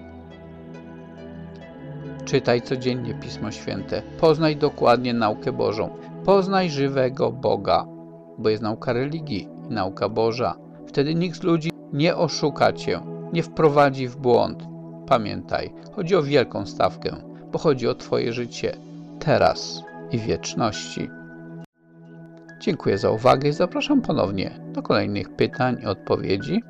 Czytaj codziennie Pismo Święte. Poznaj dokładnie naukę Bożą. Poznaj żywego Boga, bo jest nauka religii i nauka Boża. Wtedy nikt z ludzi nie oszuka cię, nie wprowadzi w błąd. Pamiętaj, chodzi o wielką stawkę, bo chodzi o twoje życie teraz i w wieczności. Dziękuję za uwagę i zapraszam ponownie do kolejnych pytań i odpowiedzi.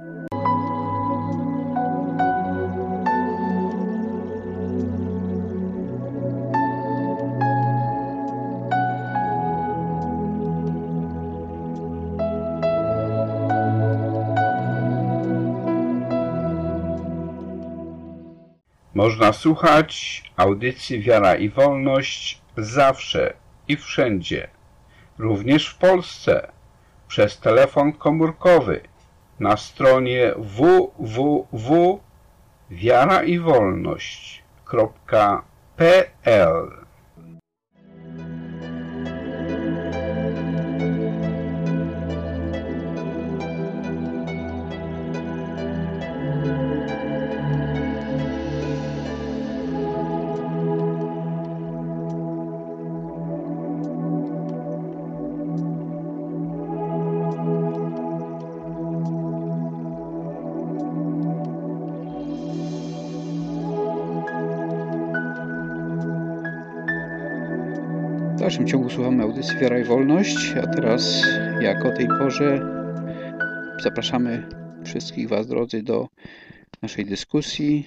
Można słuchać audycji Wiara i Wolność zawsze i wszędzie, również w Polsce, przez telefon komórkowy na stronie www.wiaraiwolność.pl. W dalszym ciągu słuchamy audycji Wiara i Wolność, a teraz, jak o tej porze, zapraszamy wszystkich Was, drodzy, do naszej dyskusji.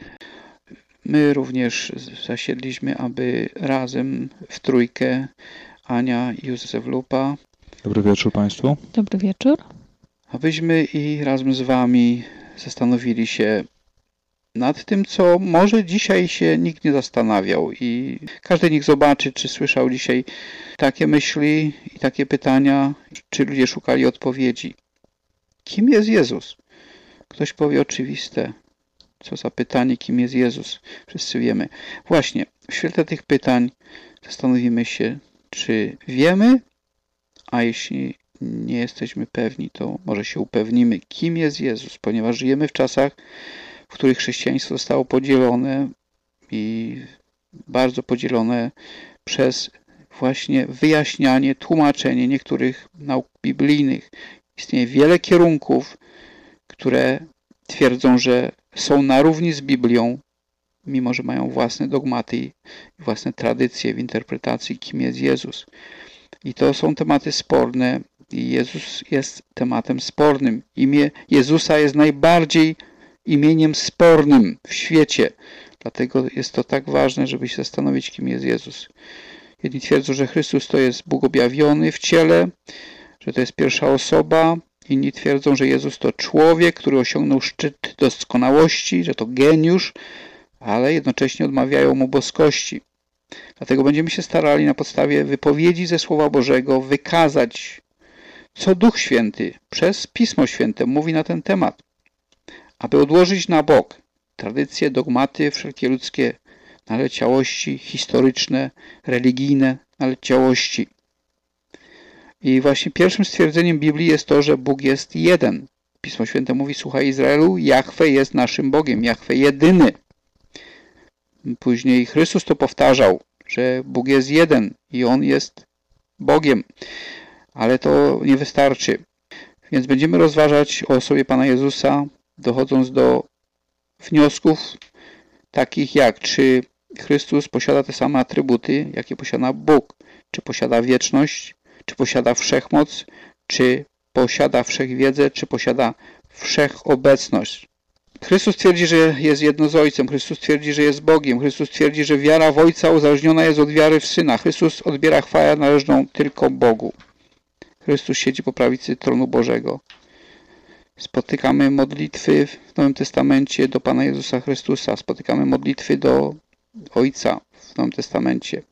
My również zasiedliśmy, aby razem w trójkę, Ania i Józef Lupa. Dobry wieczór Państwu. Dobry wieczór. Abyśmy i razem z Wami zastanowili się nad tym, co może dzisiaj się nikt nie zastanawiał i każdy niech zobaczy, czy słyszał dzisiaj takie myśli i takie pytania, czy ludzie szukali odpowiedzi. Kim jest Jezus? Ktoś powie oczywiste. Co za pytanie, kim jest Jezus? Wszyscy wiemy. Właśnie, w świetle tych pytań zastanowimy się, czy wiemy, a jeśli nie jesteśmy pewni, to może się upewnimy, kim jest Jezus, ponieważ żyjemy w czasach, w których chrześcijaństwo zostało podzielone i bardzo podzielone przez właśnie wyjaśnianie, tłumaczenie niektórych nauk biblijnych. Istnieje wiele kierunków, które twierdzą, że są na równi z Biblią, mimo że mają własne dogmaty i własne tradycje w interpretacji, kim jest Jezus. I to są tematy sporne i Jezus jest tematem spornym. Imię Jezusa jest najbardziej imieniem spornym w świecie. Dlatego jest to tak ważne, żeby się zastanowić, kim jest Jezus. Jedni twierdzą, że Chrystus to jest Bóg objawiony w ciele, że to jest pierwsza osoba. Inni twierdzą, że Jezus to człowiek, który osiągnął szczyt doskonałości, że to geniusz, ale jednocześnie odmawiają mu boskości. Dlatego będziemy się starali na podstawie wypowiedzi ze Słowa Bożego wykazać, co Duch Święty przez Pismo Święte mówi na ten temat, aby odłożyć na bok tradycje, dogmaty, wszelkie ludzkie naleciałości historyczne, religijne naleciałości. I właśnie pierwszym stwierdzeniem Biblii jest to, że Bóg jest jeden. Pismo Święte mówi: słuchaj Izraelu, Jahwe jest naszym Bogiem, Jahwe jedyny. Później Chrystus to powtarzał, że Bóg jest jeden i On jest Bogiem. Ale to nie wystarczy. Więc będziemy rozważać o osobie Pana Jezusa, dochodząc do wniosków takich jak, czy Chrystus posiada te same atrybuty, jakie posiada Bóg, czy posiada wieczność, czy posiada wszechmoc, czy posiada wszechwiedzę, czy posiada wszechobecność. Chrystus twierdzi, że jest jedno z Ojcem. Chrystus twierdzi, że jest Bogiem. Chrystus twierdzi, że wiara w Ojca uzależniona jest od wiary w Syna. Chrystus odbiera chwałę należną tylko Bogu. Chrystus siedzi po prawicy tronu Bożego. Spotykamy modlitwy w Nowym Testamencie do Pana Jezusa Chrystusa. Spotykamy modlitwy do Ojca w Nowym Testamencie.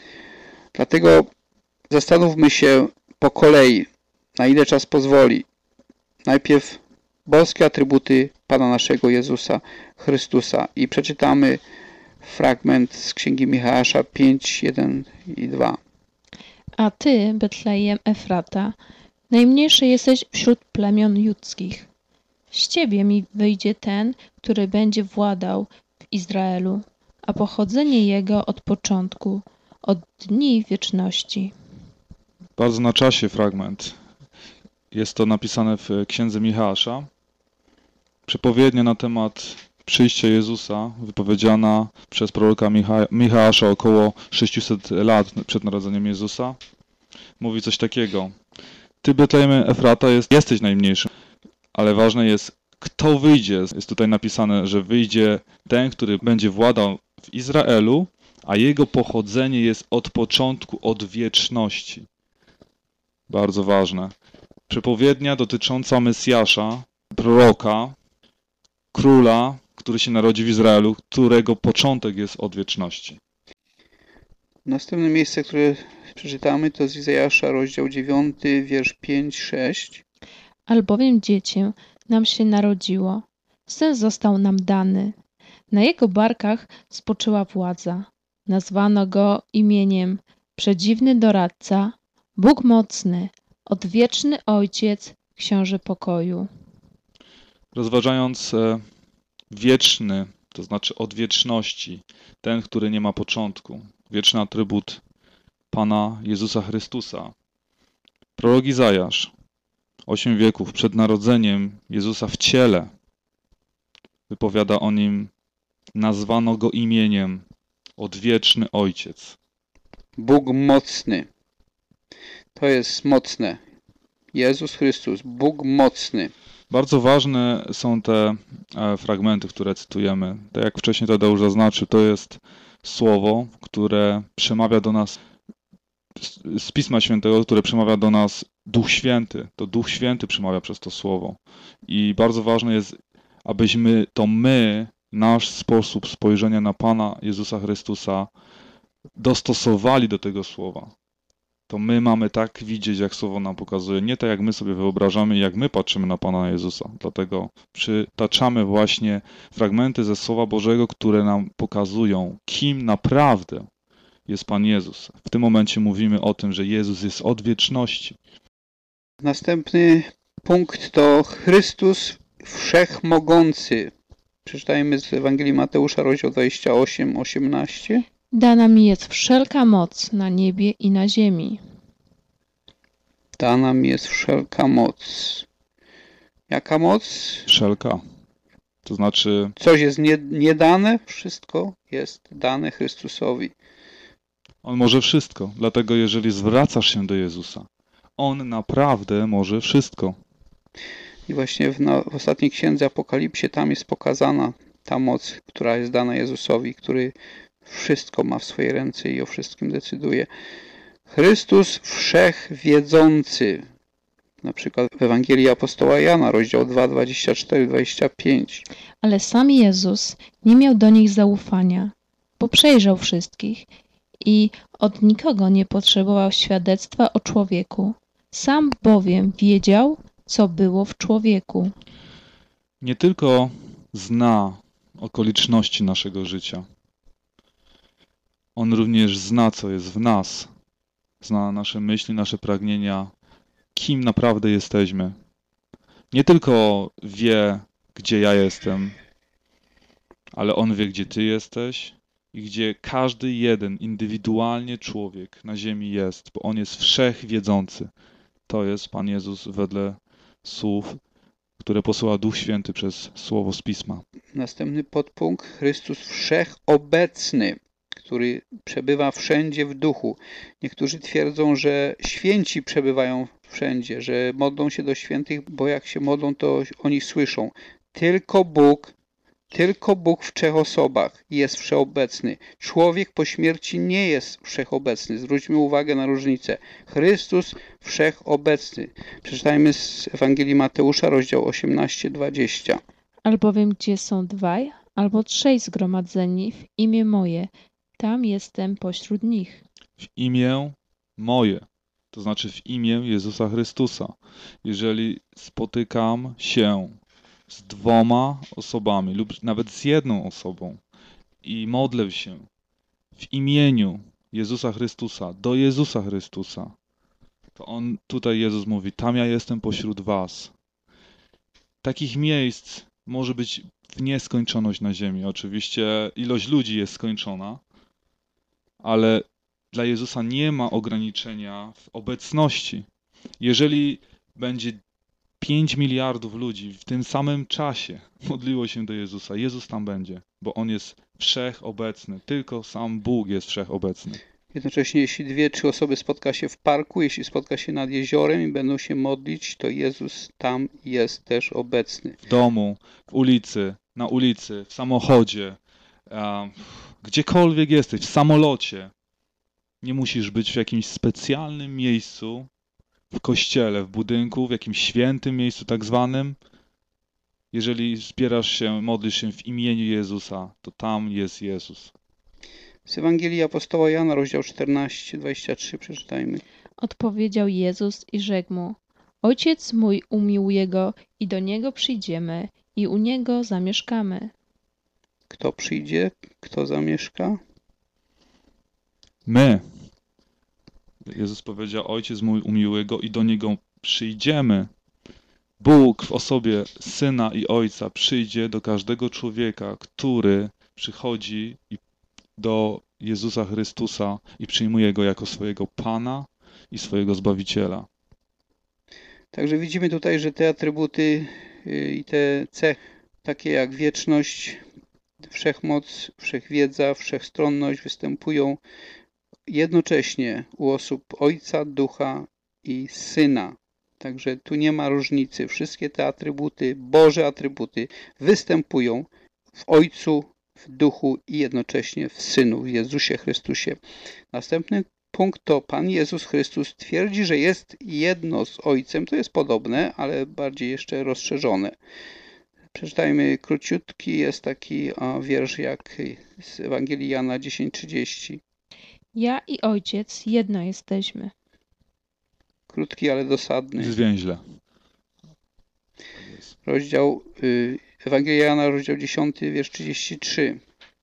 Dlatego zastanówmy się po kolei, na ile czas pozwoli. Najpierw boskie atrybuty Pana naszego Jezusa Chrystusa i przeczytamy fragment z Księgi Michała 5, 1 i 2. A ty, Betlejem Efrata, najmniejszy jesteś wśród plemion judzkich. Z ciebie mi wyjdzie ten, który będzie władał w Izraelu, a pochodzenie jego od początku, od dni wieczności. Bardzo na czasie fragment. Jest to napisane w Księdze Michała. Przepowiednia na temat przyjścia Jezusa, wypowiedziana przez proroka Michała około 600 lat przed narodzeniem Jezusa, mówi coś takiego. Ty, Betlejem Efrata, jesteś najmniejszym, ale ważne jest, kto wyjdzie. Jest tutaj napisane, że wyjdzie ten, który będzie władał w Izraelu, a jego pochodzenie jest od początku, od wieczności. Bardzo ważne. Przepowiednia dotycząca Mesjasza, proroka, króla, który się narodzi w Izraelu, którego początek jest od wieczności. Następne miejsce, które przeczytamy, to z Izajasza, rozdział 9, wiersz 5-6. Albowiem dziecię nam się narodziło, syn został nam dany. Na jego barkach spoczyła władza. Nazwano go imieniem Przedziwny Doradca, Bóg Mocny, Odwieczny Ojciec, Książę Pokoju. Rozważając wieczny, to znaczy od wieczności, ten, który nie ma początku, wieczny atrybut Pana Jezusa Chrystusa. Prorok Izajasz, 8 wieków przed narodzeniem Jezusa w ciele, wypowiada o nim, nazwano go imieniem Odwieczny Ojciec. Bóg mocny. To jest mocne. Jezus Chrystus, Bóg mocny. Bardzo ważne są te fragmenty, które cytujemy. Tak jak wcześniej Tadeusz zaznaczył, to jest słowo, które przemawia do nas z Pisma Świętego, które przemawia do nas Duch Święty. To Duch Święty przemawia przez to słowo. I bardzo ważne jest, abyśmy nasz sposób spojrzenia na Pana Jezusa Chrystusa dostosowali do tego słowa. To my mamy tak widzieć, jak słowo nam pokazuje, nie tak jak my sobie wyobrażamy, jak my patrzymy na Pana Jezusa. Dlatego przytaczamy właśnie fragmenty ze Słowa Bożego, które nam pokazują, kim naprawdę jest Pan Jezus. W tym momencie mówimy o tym, że Jezus jest od wieczności. Następny punkt to Chrystus Wszechmogący. Przeczytajmy z Ewangelii Mateusza, rozdział 28, 18. Dana mi jest wszelka moc na niebie i na ziemi. Dana mi jest wszelka moc. Jaka moc? Wszelka. To znaczy... Coś jest niedane, wszystko jest dane Chrystusowi. On może wszystko. Dlatego jeżeli zwracasz się do Jezusa, On naprawdę może wszystko. I właśnie w ostatniej księdze Apokalipsie tam jest pokazana ta moc, która jest dana Jezusowi, który wszystko ma w swojej ręce i o wszystkim decyduje. Chrystus Wszechwiedzący. Na przykład w Ewangelii Apostoła Jana, rozdział 2, 24-25. Ale sam Jezus nie miał do nich zaufania, bo przejrzał wszystkich i od nikogo nie potrzebował świadectwa o człowieku. Sam bowiem wiedział, co było w człowieku. Nie tylko zna okoliczności naszego życia. On również zna, co jest w nas. Zna nasze myśli, nasze pragnienia, kim naprawdę jesteśmy. Nie tylko wie, gdzie ja jestem, ale On wie, gdzie Ty jesteś i gdzie każdy jeden indywidualnie człowiek na ziemi jest, bo On jest wszechwiedzący. To jest Pan Jezus wedle słów, które posyła Duch Święty przez słowo z Pisma. Następny podpunkt. Chrystus wszechobecny, który przebywa wszędzie w duchu. Niektórzy twierdzą, że święci przebywają wszędzie, że modlą się do świętych, bo jak się modlą, to oni słyszą. Tylko Bóg w trzech osobach jest wszechobecny. Człowiek po śmierci nie jest wszechobecny. Zwróćmy uwagę na różnicę. Chrystus wszechobecny. Przeczytajmy z Ewangelii Mateusza, rozdział 18-20. Albowiem gdzie są dwaj albo trzej zgromadzeni w imię moje, tam jestem pośród nich. W imię moje, to znaczy w imię Jezusa Chrystusa. Jeżeli spotykam się z dwoma osobami lub nawet z jedną osobą i modlę się w imieniu Jezusa Chrystusa, do Jezusa Chrystusa, to tutaj Jezus mówi, tam ja jestem pośród was. Takich miejsc może być w nieskończoność na ziemi. Oczywiście ilość ludzi jest skończona, ale dla Jezusa nie ma ograniczenia w obecności. Jeżeli będzie 5 miliardów ludzi w tym samym czasie modliło się do Jezusa, Jezus tam będzie, bo On jest wszechobecny. Tylko sam Bóg jest wszechobecny. Jednocześnie, jeśli 2-3 osoby spotka się w parku, jeśli spotka się nad jeziorem i będą się modlić, to Jezus tam jest też obecny. W domu, w ulicy, na ulicy, w samochodzie, gdziekolwiek jesteś, w samolocie. Nie musisz być w jakimś specjalnym miejscu, w kościele, w budynku, w jakimś świętym miejscu tak zwanym. Jeżeli zbierasz się, modlisz się w imieniu Jezusa, to tam jest Jezus. Z Ewangelii apostoła Jana, rozdział 14-23, przeczytajmy. Odpowiedział Jezus i rzekł mu, Ojciec mój umiłuje go i do Niego przyjdziemy i u Niego zamieszkamy. Kto przyjdzie? Kto zamieszka? My. Jezus powiedział, Ojciec mój umiłuje go i do Niego przyjdziemy. Bóg w osobie Syna i Ojca przyjdzie do każdego człowieka, który przychodzi do Jezusa Chrystusa i przyjmuje Go jako swojego Pana i swojego Zbawiciela. Także widzimy tutaj, że te atrybuty i te cechy, takie jak wieczność, wszechmoc, wszechwiedza, wszechstronność występują jednocześnie u osób Ojca, Ducha i Syna. Także tu nie ma różnicy. Wszystkie te atrybuty, Boże atrybuty występują w Ojcu, w Duchu i jednocześnie w Synu, w Jezusie Chrystusie. Następny punkt to Pan Jezus Chrystus twierdzi, że jest jedno z Ojcem. To jest podobne, ale bardziej jeszcze rozszerzone. Przeczytajmy króciutki, jest taki wiersz jak z Ewangelii Jana 10:30. Ja i Ojciec jedno jesteśmy. Krótki, ale dosadny. Zwięźle. Rozdział Ewangelia Jana, rozdział 10, wiersz 33.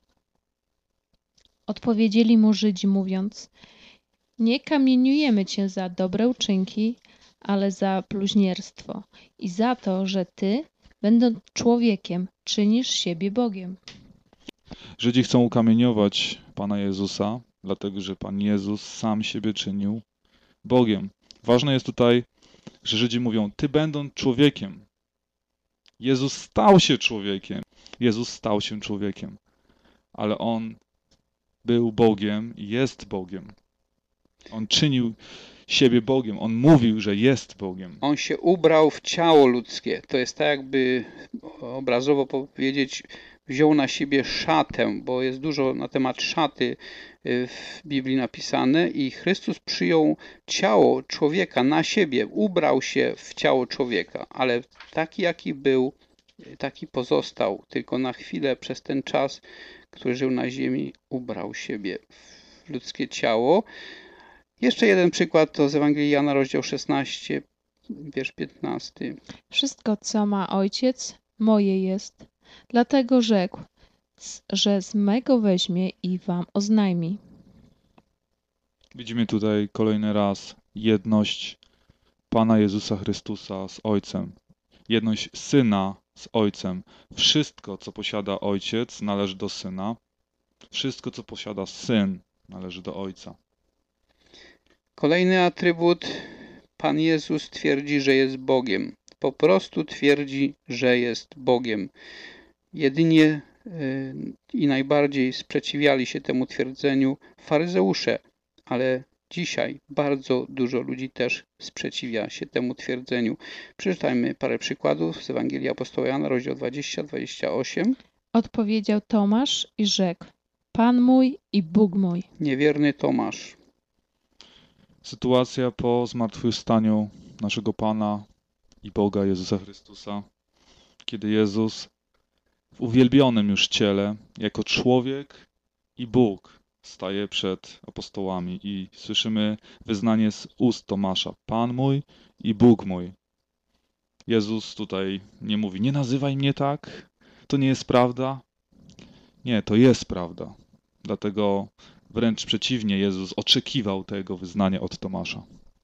Odpowiedzieli mu Żydzi mówiąc, nie kamieniujemy cię za dobre uczynki, ale za bluźnierstwo i za to, że ty, będąc człowiekiem, czynisz siebie Bogiem. Żydzi chcą ukamieniować Pana Jezusa, dlatego że Pan Jezus sam siebie czynił Bogiem. Ważne jest tutaj, że Żydzi mówią, ty będąc człowiekiem. Jezus stał się człowiekiem. Jezus stał się człowiekiem. Ale On był Bogiem i jest Bogiem. On czynił siebie Bogiem. On mówił, że jest Bogiem. On się ubrał w ciało ludzkie. To jest tak jakby obrazowo powiedzieć, wziął na siebie szatę, bo jest dużo na temat szaty w Biblii napisane i Chrystus przyjął ciało człowieka na siebie, ubrał się w ciało człowieka, ale taki jaki był, taki pozostał, tylko na chwilę przez ten czas, który żył na ziemi, ubrał siebie w ludzkie ciało. Jeszcze jeden przykład to z Ewangelii Jana, rozdział 16, wiersz 15. Wszystko, co ma Ojciec, moje jest. Dlatego rzekł, że z mego weźmie i wam oznajmi. Widzimy tutaj kolejny raz jedność Pana Jezusa Chrystusa z Ojcem. Jedność Syna z Ojcem. Wszystko, co posiada Ojciec, należy do Syna. Wszystko, co posiada Syn, należy do Ojca. Kolejny atrybut Pan Jezus twierdzi, że jest Bogiem. Po prostu twierdzi, że jest Bogiem. Jedynie i najbardziej sprzeciwiali się temu twierdzeniu faryzeusze, ale dzisiaj bardzo dużo ludzi też sprzeciwia się temu twierdzeniu. Przeczytajmy parę przykładów z Ewangelii Apostoła Jana, rozdział 20-28. Odpowiedział Tomasz i rzekł: Pan mój i Bóg mój. Niewierny Tomasz. Sytuacja po zmartwychwstaniu naszego Pana i Boga Jezusa Chrystusa, kiedy Jezus w uwielbionym już ciele, jako człowiek i Bóg, staje przed apostołami i słyszymy wyznanie z ust Tomasza: Pan mój i Bóg mój. Jezus tutaj nie mówi: nie nazywaj mnie tak, to nie jest prawda. Nie, to jest prawda. Dlatego wręcz przeciwnie, Jezus oczekiwał tego wyznania od Tomasza.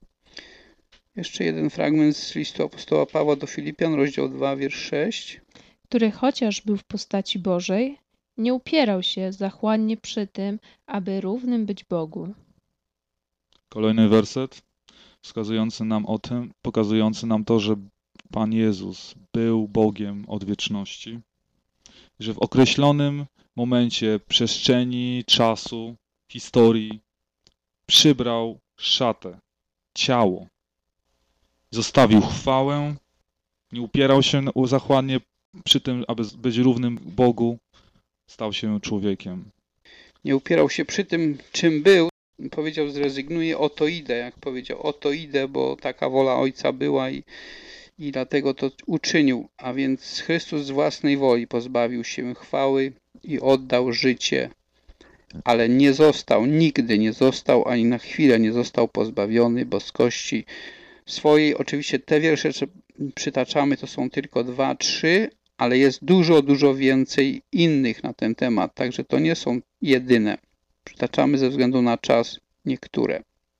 Jeszcze jeden fragment z listu apostoła Pawła do Filipian, rozdział 2, wiersz 6. Który chociaż był w postaci Bożej, nie upierał się zachłannie przy tym, aby równym być Bogu. Kolejny werset wskazujący nam o tym, pokazujący nam to, że Pan Jezus był Bogiem od wieczności, że w określonym momencie przestrzeni, czasu, historii przybrał szatę, ciało. Zostawił chwałę, nie upierał się zachłannie przy tym, aby być równym Bogu, stał się człowiekiem. Nie upierał się przy tym, czym był. Powiedział: zrezygnuję, oto idę. Jak powiedział: oto idę, bo taka wola Ojca była i dlatego to uczynił. A więc Chrystus z własnej woli pozbawił się chwały i oddał życie. Ale nie został, nigdy nie został, ani na chwilę nie został pozbawiony boskości swojej. Oczywiście te wiersze przytaczamy, to są tylko 2, 3, ale jest dużo, dużo więcej innych na ten temat. Także to nie są jedyne. Przytaczamy ze względu na czas niektóre.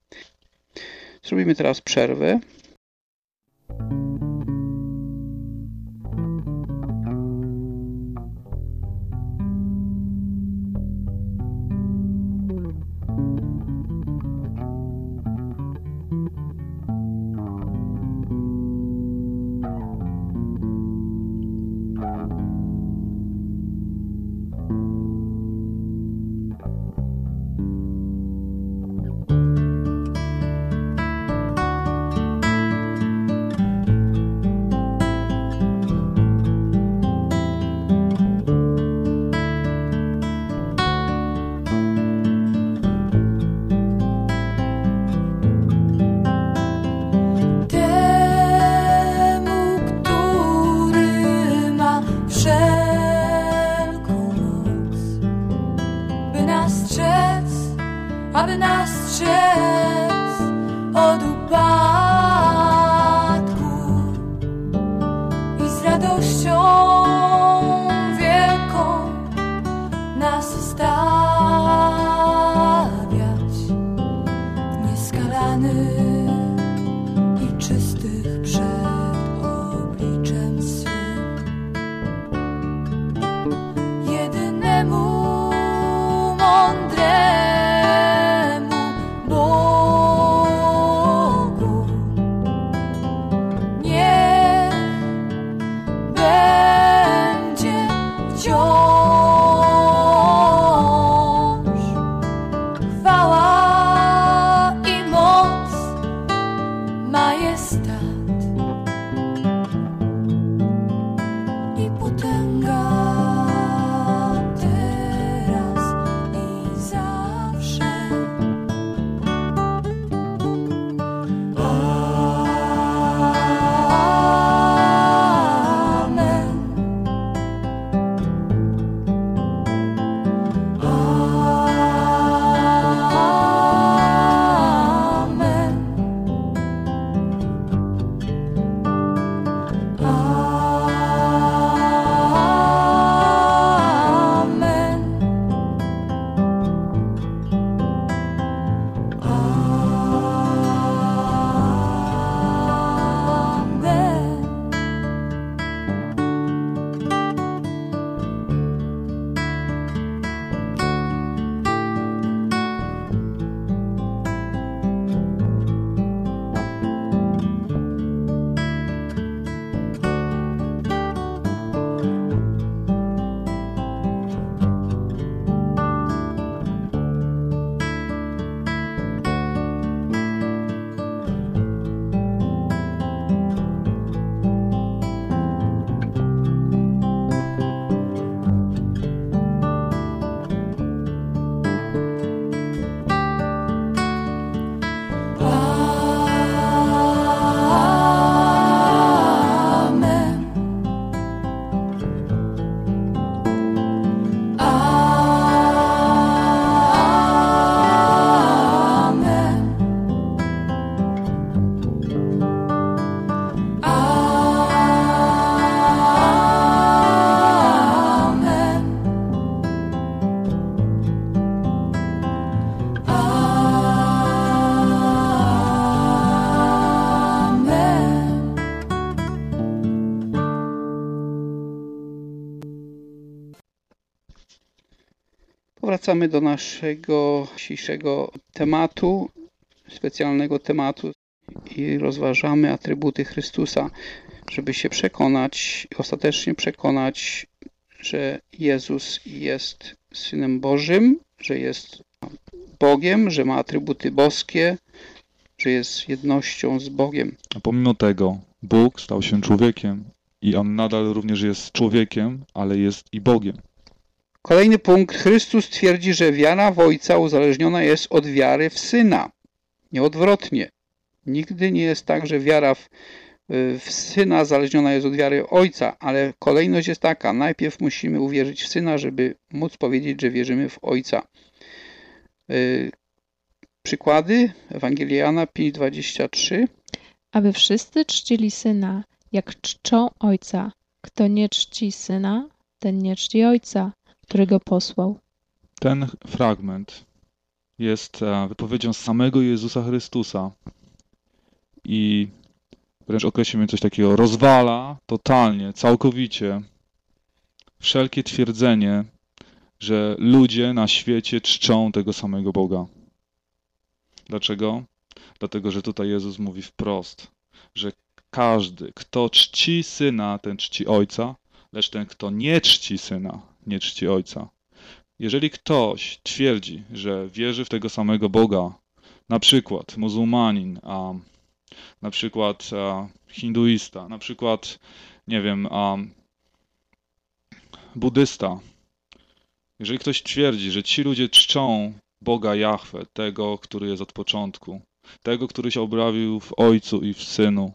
Zrobimy teraz przerwę. aby nas strzec od upadku i z radością wielką nas stawiać nieskalany i czystych przed obliczem swym. Jedynemu mądremu Bogu Powracamy do naszego dzisiejszego tematu, specjalnego tematu i rozważamy atrybuty Chrystusa, żeby się przekonać, ostatecznie przekonać, że Jezus jest Synem Bożym, że jest Bogiem, że ma atrybuty boskie, że jest jednością z Bogiem. A pomimo tego Bóg stał się człowiekiem i On nadal również jest człowiekiem, ale jest i Bogiem. Kolejny punkt. Chrystus twierdzi, że wiara w Ojca uzależniona jest od wiary w Syna. Nie odwrotnie. Nigdy nie jest tak, że wiara w Syna zależniona jest od wiary Ojca, ale kolejność jest taka. Najpierw musimy uwierzyć w Syna, żeby móc powiedzieć, że wierzymy w Ojca. Przykłady. Ewangelia Jana 5:23. Aby wszyscy czcili Syna, jak czczą Ojca. Kto nie czci Syna, ten nie czci Ojca, który go posłał. Ten fragment jest wypowiedzią samego Jezusa Chrystusa i wręcz określimy coś takiego, rozwala totalnie, całkowicie wszelkie twierdzenie, że ludzie na świecie czczą tego samego Boga. Dlaczego? Dlatego, że tutaj Jezus mówi wprost, że każdy, kto czci Syna, ten czci Ojca, lecz ten, kto nie czci Syna, nie czci Ojca. Jeżeli ktoś twierdzi, że wierzy w tego samego Boga, na przykład muzułmanin, na przykład hinduista, na przykład, nie wiem, buddysta, jeżeli ktoś twierdzi, że ci ludzie czczą Boga Jahwe, tego, który jest od początku, tego, który się objawił w Ojcu i w Synu,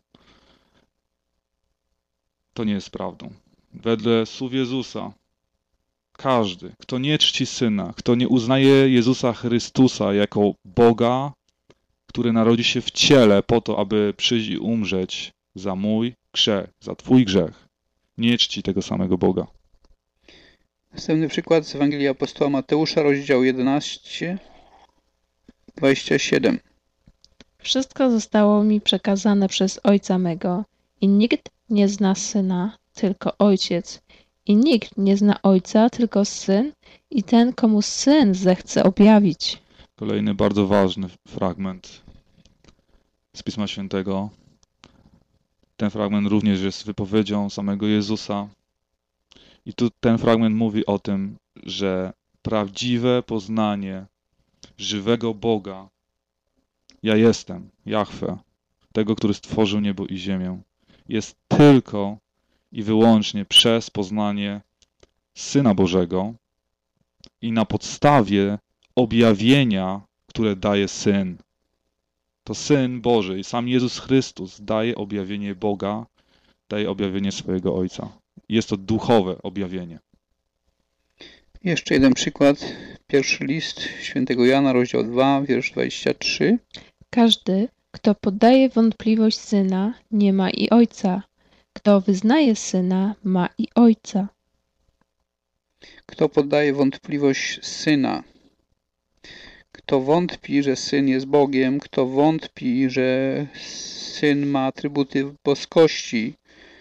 to nie jest prawdą. Wedle słów Jezusa, każdy, kto nie czci Syna, kto nie uznaje Jezusa Chrystusa jako Boga, który narodzi się w ciele po to, aby przyjść i umrzeć za mój grzech, za twój grzech, nie czci tego samego Boga. Następny przykład z Ewangelii Apostoła Mateusza, rozdział 11, 27. Wszystko zostało mi przekazane przez Ojca mego i nikt nie zna Syna, tylko Ojciec. I nikt nie zna Ojca, tylko Syn i ten, komu Syn zechce objawić. Kolejny bardzo ważny fragment z Pisma Świętego. Ten fragment również jest wypowiedzią samego Jezusa. I tu ten fragment mówi o tym, że prawdziwe poznanie żywego Boga, ja jestem, Jahwe, tego, który stworzył niebo i ziemię, jest tylko i wyłącznie przez poznanie Syna Bożego i na podstawie objawienia, które daje Syn. To Syn Boży i sam Jezus Chrystus daje objawienie Boga, daje objawienie swojego Ojca. Jest to duchowe objawienie. Jeszcze jeden przykład. Pierwszy list świętego Jana, rozdział 2, wiersz 23. Każdy, kto poddaje wątpliwość Syna, nie ma i Ojca. Kto wyznaje Syna, ma i Ojca. Kto poddaje wątpliwość Syna? Kto wątpi, że Syn jest Bogiem, kto wątpi, że Syn ma atrybuty boskości,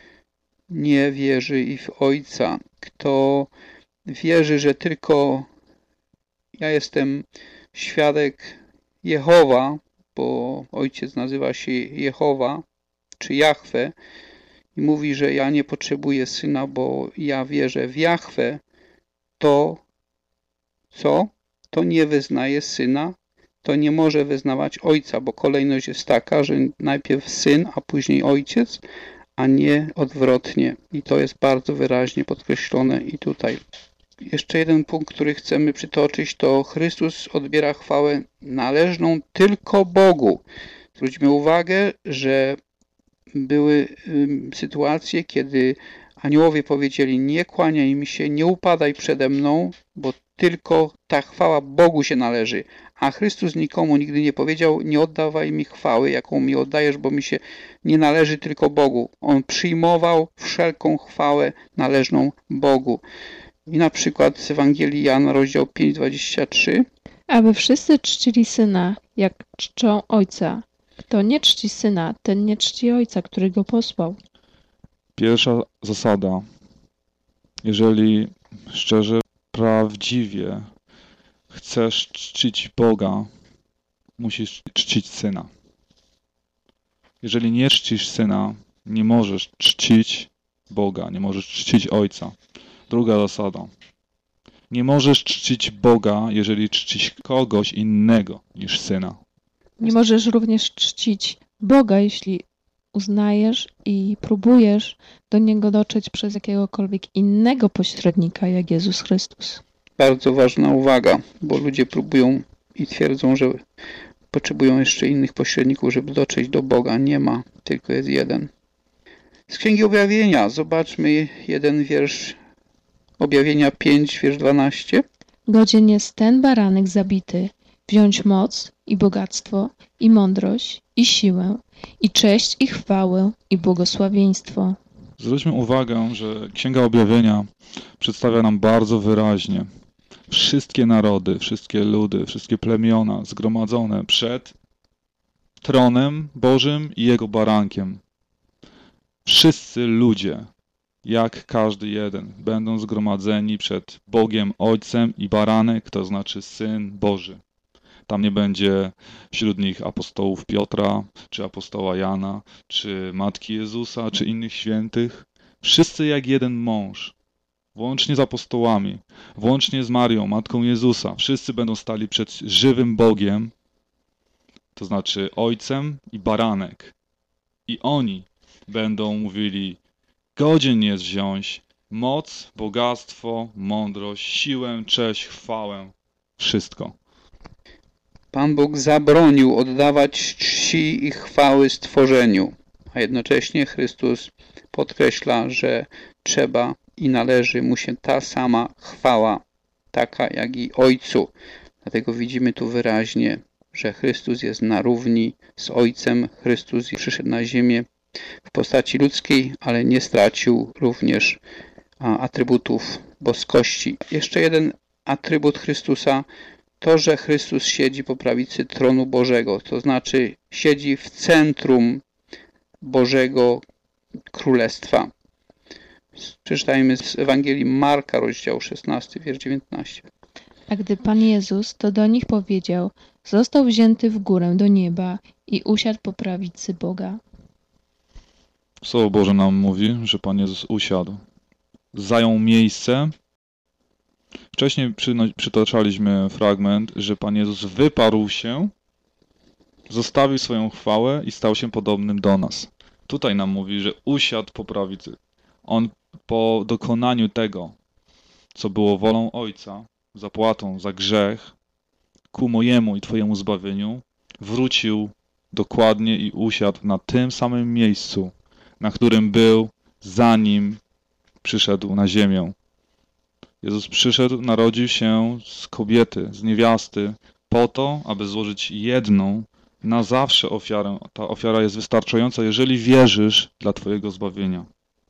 nie wierzy i w Ojca. Kto wierzy, że tylko ja jestem świadek Jehowa, bo Ojciec nazywa się Jehowa, czy Jahwe, i mówi, że ja nie potrzebuję Syna, bo ja wierzę w Jahwe, to co? To nie wyznaje Syna, to nie może wyznawać Ojca, bo kolejność jest taka, że najpierw Syn, a później Ojciec, a nie odwrotnie. I to jest bardzo wyraźnie podkreślone i tutaj. Jeszcze jeden punkt, który chcemy przytoczyć, to Chrystus odbiera chwałę należną tylko Bogu. Zwróćmy uwagę, że były sytuacje, kiedy aniołowie powiedzieli: nie kłaniaj mi się, nie upadaj przede mną, bo tylko ta chwała Bogu się należy. A Chrystus nikomu nigdy nie powiedział: nie oddawaj mi chwały, jaką mi oddajesz, bo mi się nie należy tylko Bogu. On przyjmował wszelką chwałę należną Bogu. I na przykład z Ewangelii Jana, rozdział 5:23. Aby wszyscy czcili Syna, jak czczą Ojca. Kto nie czci Syna, ten nie czci Ojca, który go posłał. Pierwsza zasada. Jeżeli szczerze, prawdziwie chcesz czcić Boga, musisz czcić Syna. Jeżeli nie czcisz Syna, nie możesz czcić Boga, nie możesz czcić Ojca. Druga zasada. Nie możesz czcić Boga, jeżeli czcisz kogoś innego niż Syna. Nie możesz również czcić Boga, jeśli uznajesz i próbujesz do Niego dotrzeć przez jakiegokolwiek innego pośrednika, jak Jezus Chrystus. Bardzo ważna uwaga, bo ludzie próbują i twierdzą, że potrzebują jeszcze innych pośredników, żeby dotrzeć do Boga. Nie ma, tylko jest jeden. Z Księgi Objawienia zobaczmy jeden wiersz Objawienia 5, wiersz 12. Godzien jest ten baranek zabity, wziąć moc i bogactwo, i mądrość, i siłę, i cześć, i chwałę, i błogosławieństwo. Zwróćmy uwagę, że Księga Objawienia przedstawia nam bardzo wyraźnie wszystkie narody, wszystkie ludy, wszystkie plemiona zgromadzone przed tronem Bożym i Jego barankiem. Wszyscy ludzie, jak każdy jeden, będą zgromadzeni przed Bogiem Ojcem i baranek, to znaczy Syn Boży. Tam nie będzie wśród nich apostołów Piotra, czy apostoła Jana, czy Matki Jezusa, czy innych świętych. Wszyscy jak jeden mąż, włącznie z apostołami, włącznie z Marią, Matką Jezusa. Wszyscy będą stali przed żywym Bogiem, to znaczy Ojcem i baranek. I oni będą mówili, godzien jest wziąć moc, bogactwo, mądrość, siłę, cześć, chwałę, wszystko. Pan Bóg zabronił oddawać czci i chwały stworzeniu, a jednocześnie Chrystus podkreśla, że trzeba i należy mu się ta sama chwała, taka jak i Ojcu. Dlatego widzimy tu wyraźnie, że Chrystus jest na równi z Ojcem. Chrystus przyszedł na ziemię w postaci ludzkiej, ale nie stracił również atrybutów boskości. Jeszcze jeden atrybut Chrystusa to, że Chrystus siedzi po prawicy tronu Bożego, to znaczy siedzi w centrum Bożego Królestwa. Przeczytajmy z Ewangelii Marka, rozdział 16, wiersz 19. A gdy Pan Jezus to do nich powiedział, został wzięty w górę do nieba i usiadł po prawicy Boga. Słowo Boże nam mówi, że Pan Jezus usiadł. Zajął miejsce. Wcześniej przytaczaliśmy fragment, że Pan Jezus wyparł się, zostawił swoją chwałę i stał się podobnym do nas. Tutaj nam mówi, że usiadł po prawicy. On po dokonaniu tego, co było wolą Ojca, zapłatą za grzech, ku mojemu i Twojemu zbawieniu, wrócił dokładnie i usiadł na tym samym miejscu, na którym był, zanim przyszedł na ziemię. Jezus przyszedł, narodził się z kobiety, z niewiasty, po to, aby złożyć jedną, na zawsze ofiarę. Ta ofiara jest wystarczająca, jeżeli wierzysz, dla Twojego zbawienia.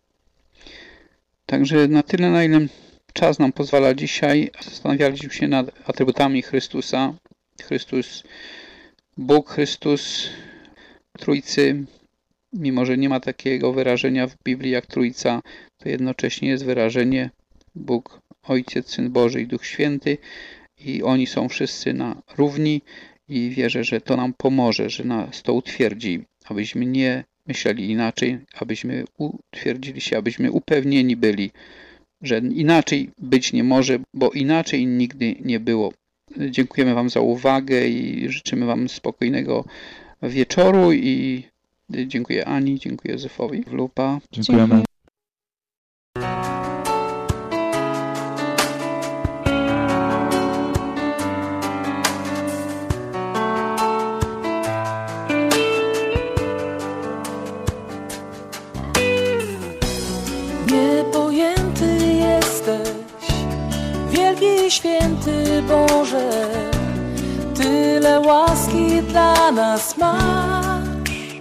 Także na tyle, na ile czas nam pozwala dzisiaj, zastanawialiśmy się nad atrybutami Chrystusa. Chrystus, Bóg, Chrystus, Trójcy, mimo że nie ma takiego wyrażenia w Biblii jak Trójca, to jednocześnie jest wyrażenie Bóg, Ojciec, Syn Boży i Duch Święty i oni są wszyscy na równi i wierzę, że to nam pomoże, że nas to utwierdzi, abyśmy nie myśleli inaczej, abyśmy utwierdzili się, abyśmy upewnieni byli, że inaczej być nie może, bo inaczej nigdy nie było. Dziękujemy Wam za uwagę i życzymy Wam spokojnego wieczoru i dziękuję Ani, dziękuję Józefowi Wlupa. Dziękujemy. Niepojęty jesteś, wielki święty Boże, tyle łaski dla nas masz.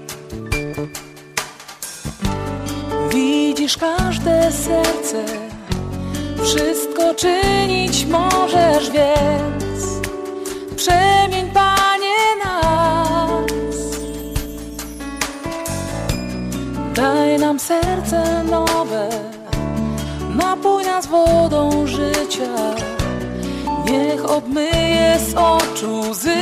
Widzisz każde serce, wszystko czynić możesz, więc przemień, Panie, nas. Daj nam serce nowe, napój nas wodą życia, niech obmyje z oczu łzy.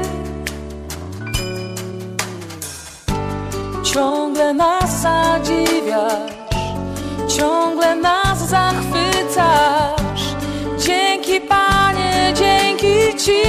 Ciągle nas zadziwiasz, ciągle nas zachwycasz. Dzięki Panie, dzięki Ci.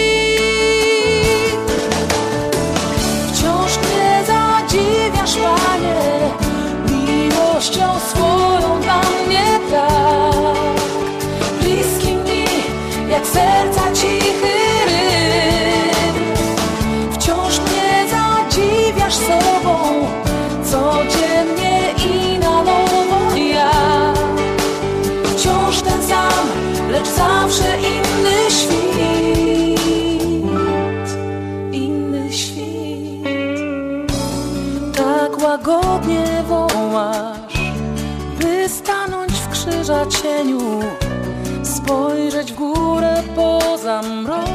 Wciąż mnie zadziwiasz, Panie, miłością swoją dla mnie tak. Bliski mi jak serca cichy rytm. Wciąż mnie zadziwiasz sobą, codziennie i na nowo ja. Wciąż ten sam, lecz zawsze inny świt. Inny świt. Tak łagodnie wołasz, by stanąć w krzyża cieniu, spojrzeć w górę poza mrok.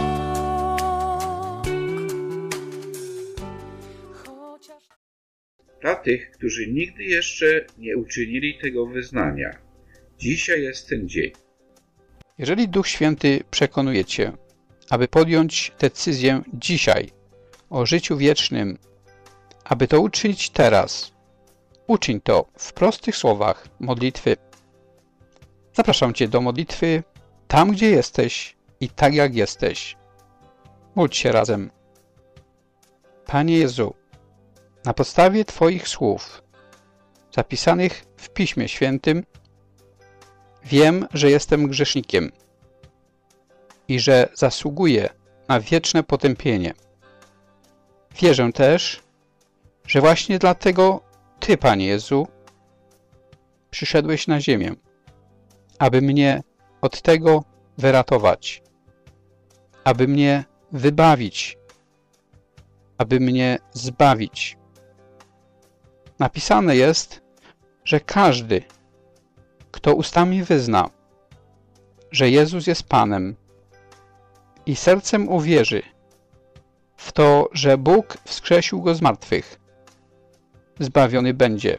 Dla tych, którzy nigdy jeszcze nie uczynili tego wyznania, dzisiaj jest ten dzień. Jeżeli Duch Święty przekonuje Cię, aby podjąć decyzję dzisiaj o życiu wiecznym, aby to uczynić teraz, uczyń to w prostych słowach modlitwy. Zapraszam Cię do modlitwy tam, gdzie jesteś i tak jak jesteś. Módl się razem. Panie Jezu, na podstawie Twoich słów, zapisanych w Piśmie Świętym, wiem, że jestem grzesznikiem i że zasługuję na wieczne potępienie. Wierzę też, że właśnie dlatego Ty, Panie Jezu, przyszedłeś na ziemię, aby mnie od tego wyratować, aby mnie wybawić, aby mnie zbawić. Napisane jest, że każdy, kto ustami wyzna, że Jezus jest Panem i sercem uwierzy w to, że Bóg wskrzesił Go z martwych, zbawiony będzie,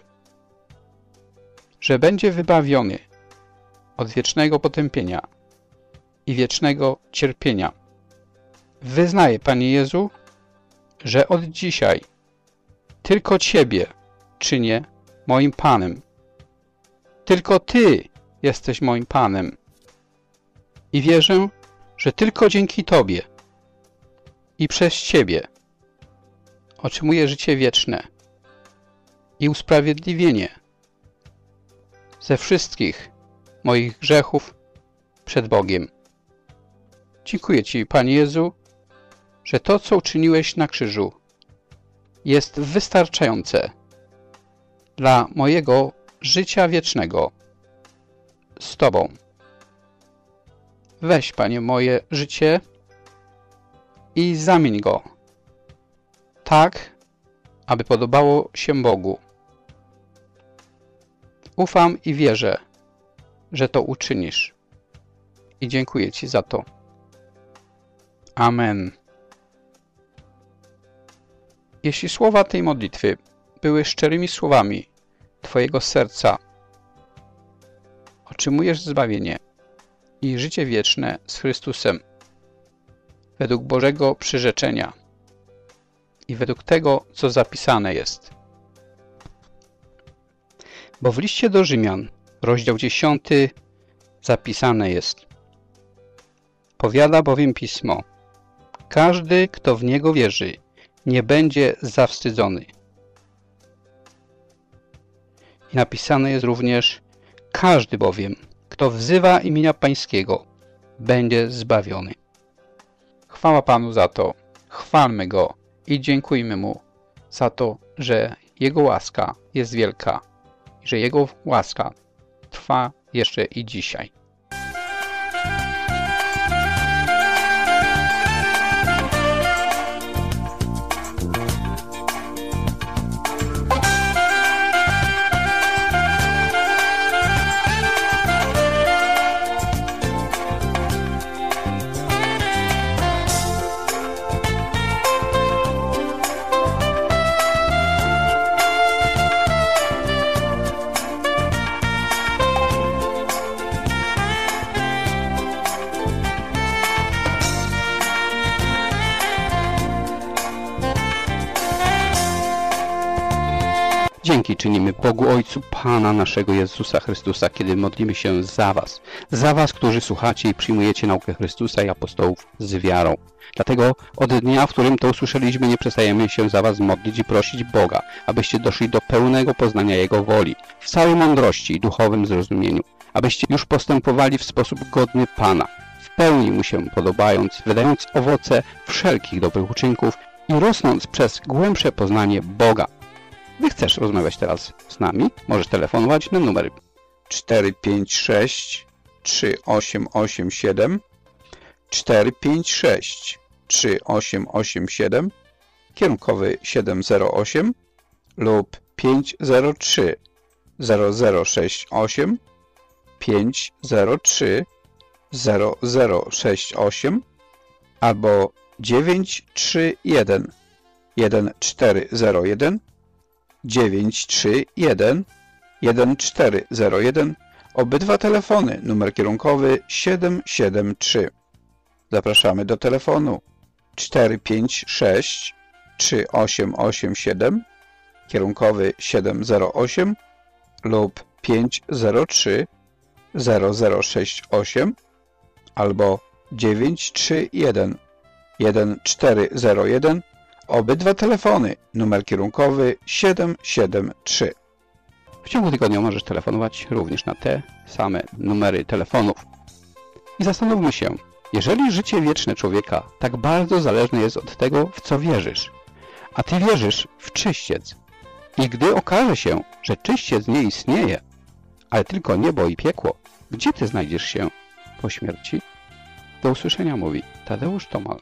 że będzie wybawiony od wiecznego potępienia i wiecznego cierpienia. Wyznaję, Panie Jezu, że od dzisiaj tylko Ciebie czynię moim Panem. Tylko Ty jesteś moim Panem. I wierzę, że tylko dzięki Tobie i przez Ciebie otrzymuję życie wieczne i usprawiedliwienie ze wszystkich moich grzechów przed Bogiem. Dziękuję Ci, Panie Jezu, że to, co uczyniłeś na krzyżu, jest wystarczające dla mojego życia wiecznego z Tobą. Weź, Panie, moje życie i zamień go tak, aby podobało się Bogu. Ufam i wierzę, że to uczynisz. I dziękuję Ci za to. Amen. Jeśli słowa tej modlitwy były szczerymi słowami Twojego serca, otrzymujesz zbawienie i życie wieczne z Chrystusem według Bożego przyrzeczenia i według tego, co zapisane jest. Bo w liście do Rzymian, rozdział 10, zapisane jest: powiada bowiem Pismo, każdy, kto w Niego wierzy, nie będzie zawstydzony. I napisane jest również: każdy bowiem, kto wzywa imienia Pańskiego, będzie zbawiony. Chwała Panu za to, chwalmy Go i dziękujmy Mu za to, że Jego łaska jest wielka i że Jego łaska trwa jeszcze i dzisiaj. Dzięki czynimy Bogu Ojcu Pana naszego Jezusa Chrystusa, kiedy modlimy się za was, którzy słuchacie i przyjmujecie naukę Chrystusa i apostołów z wiarą. Dlatego od dnia, w którym to usłyszeliśmy, nie przestajemy się za was modlić i prosić Boga, abyście doszli do pełnego poznania Jego woli, w całej mądrości i duchowym zrozumieniu, abyście już postępowali w sposób godny Pana, w pełni Mu się podobając, wydając owoce wszelkich dobrych uczynków i rosnąc przez głębsze poznanie Boga. Gdy chcesz rozmawiać teraz z nami, możesz telefonować na numer 456 3887 456 3887, kierunkowy 708 lub 503 0068 503 0068 albo 931 1401 931 1401. Obydwa telefony, numer kierunkowy 773. Zapraszamy do telefonu 456 3887, kierunkowy 708 lub 503 0068 albo 931 1401. Obydwa telefony, numer kierunkowy 773. W ciągu tygodnia możesz telefonować również na te same numery telefonów. I zastanówmy się, jeżeli życie wieczne człowieka tak bardzo zależne jest od tego, w co wierzysz, a ty wierzysz w czyściec, i gdy okaże się, że czyściec nie istnieje, ale tylko niebo i piekło, gdzie ty znajdziesz się po śmierci? Do usłyszenia, mówi Tadeusz Tomal.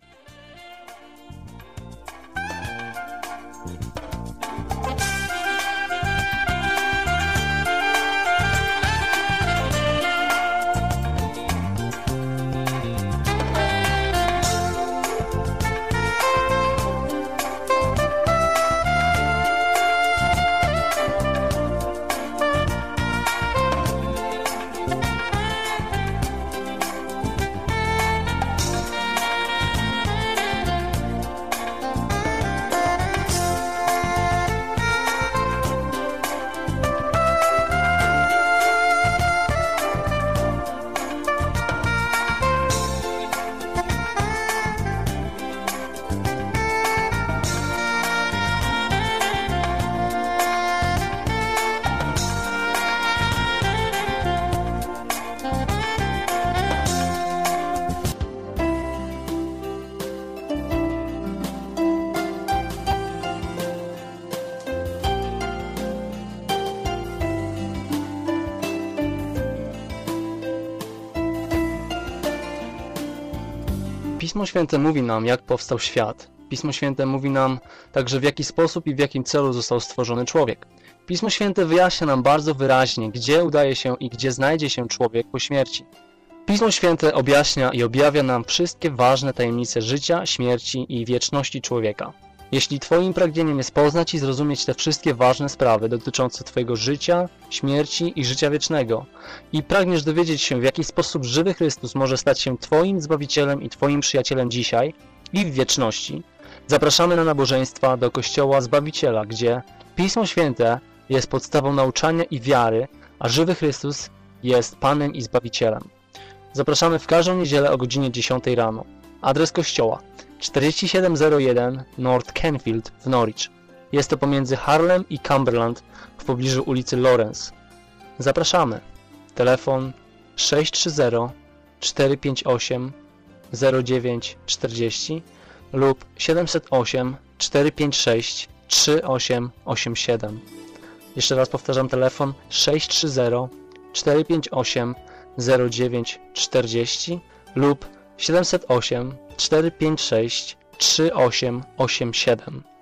Pismo Święte mówi nam, jak powstał świat. Pismo Święte mówi nam także, w jaki sposób i w jakim celu został stworzony człowiek. Pismo Święte wyjaśnia nam bardzo wyraźnie, gdzie udaje się i gdzie znajdzie się człowiek po śmierci. Pismo Święte objaśnia i objawia nam wszystkie ważne tajemnice życia, śmierci i wieczności człowieka. Jeśli Twoim pragnieniem jest poznać i zrozumieć te wszystkie ważne sprawy dotyczące Twojego życia, śmierci i życia wiecznego i pragniesz dowiedzieć się, w jaki sposób żywy Chrystus może stać się Twoim Zbawicielem i Twoim przyjacielem dzisiaj i w wieczności, zapraszamy na nabożeństwa do Kościoła Zbawiciela, gdzie Pismo Święte jest podstawą nauczania i wiary, a żywy Chrystus jest Panem i Zbawicielem. Zapraszamy w każdą niedzielę o godzinie 10 rano. Adres kościoła 4701 North Canfield w Norwich. Jest to pomiędzy Harlem i Cumberland w pobliżu ulicy Lawrence. Zapraszamy. Telefon 630 458 0940 lub 708 456 3887. Jeszcze raz powtarzam, telefon 630 458 0940 lub 708 456 3887.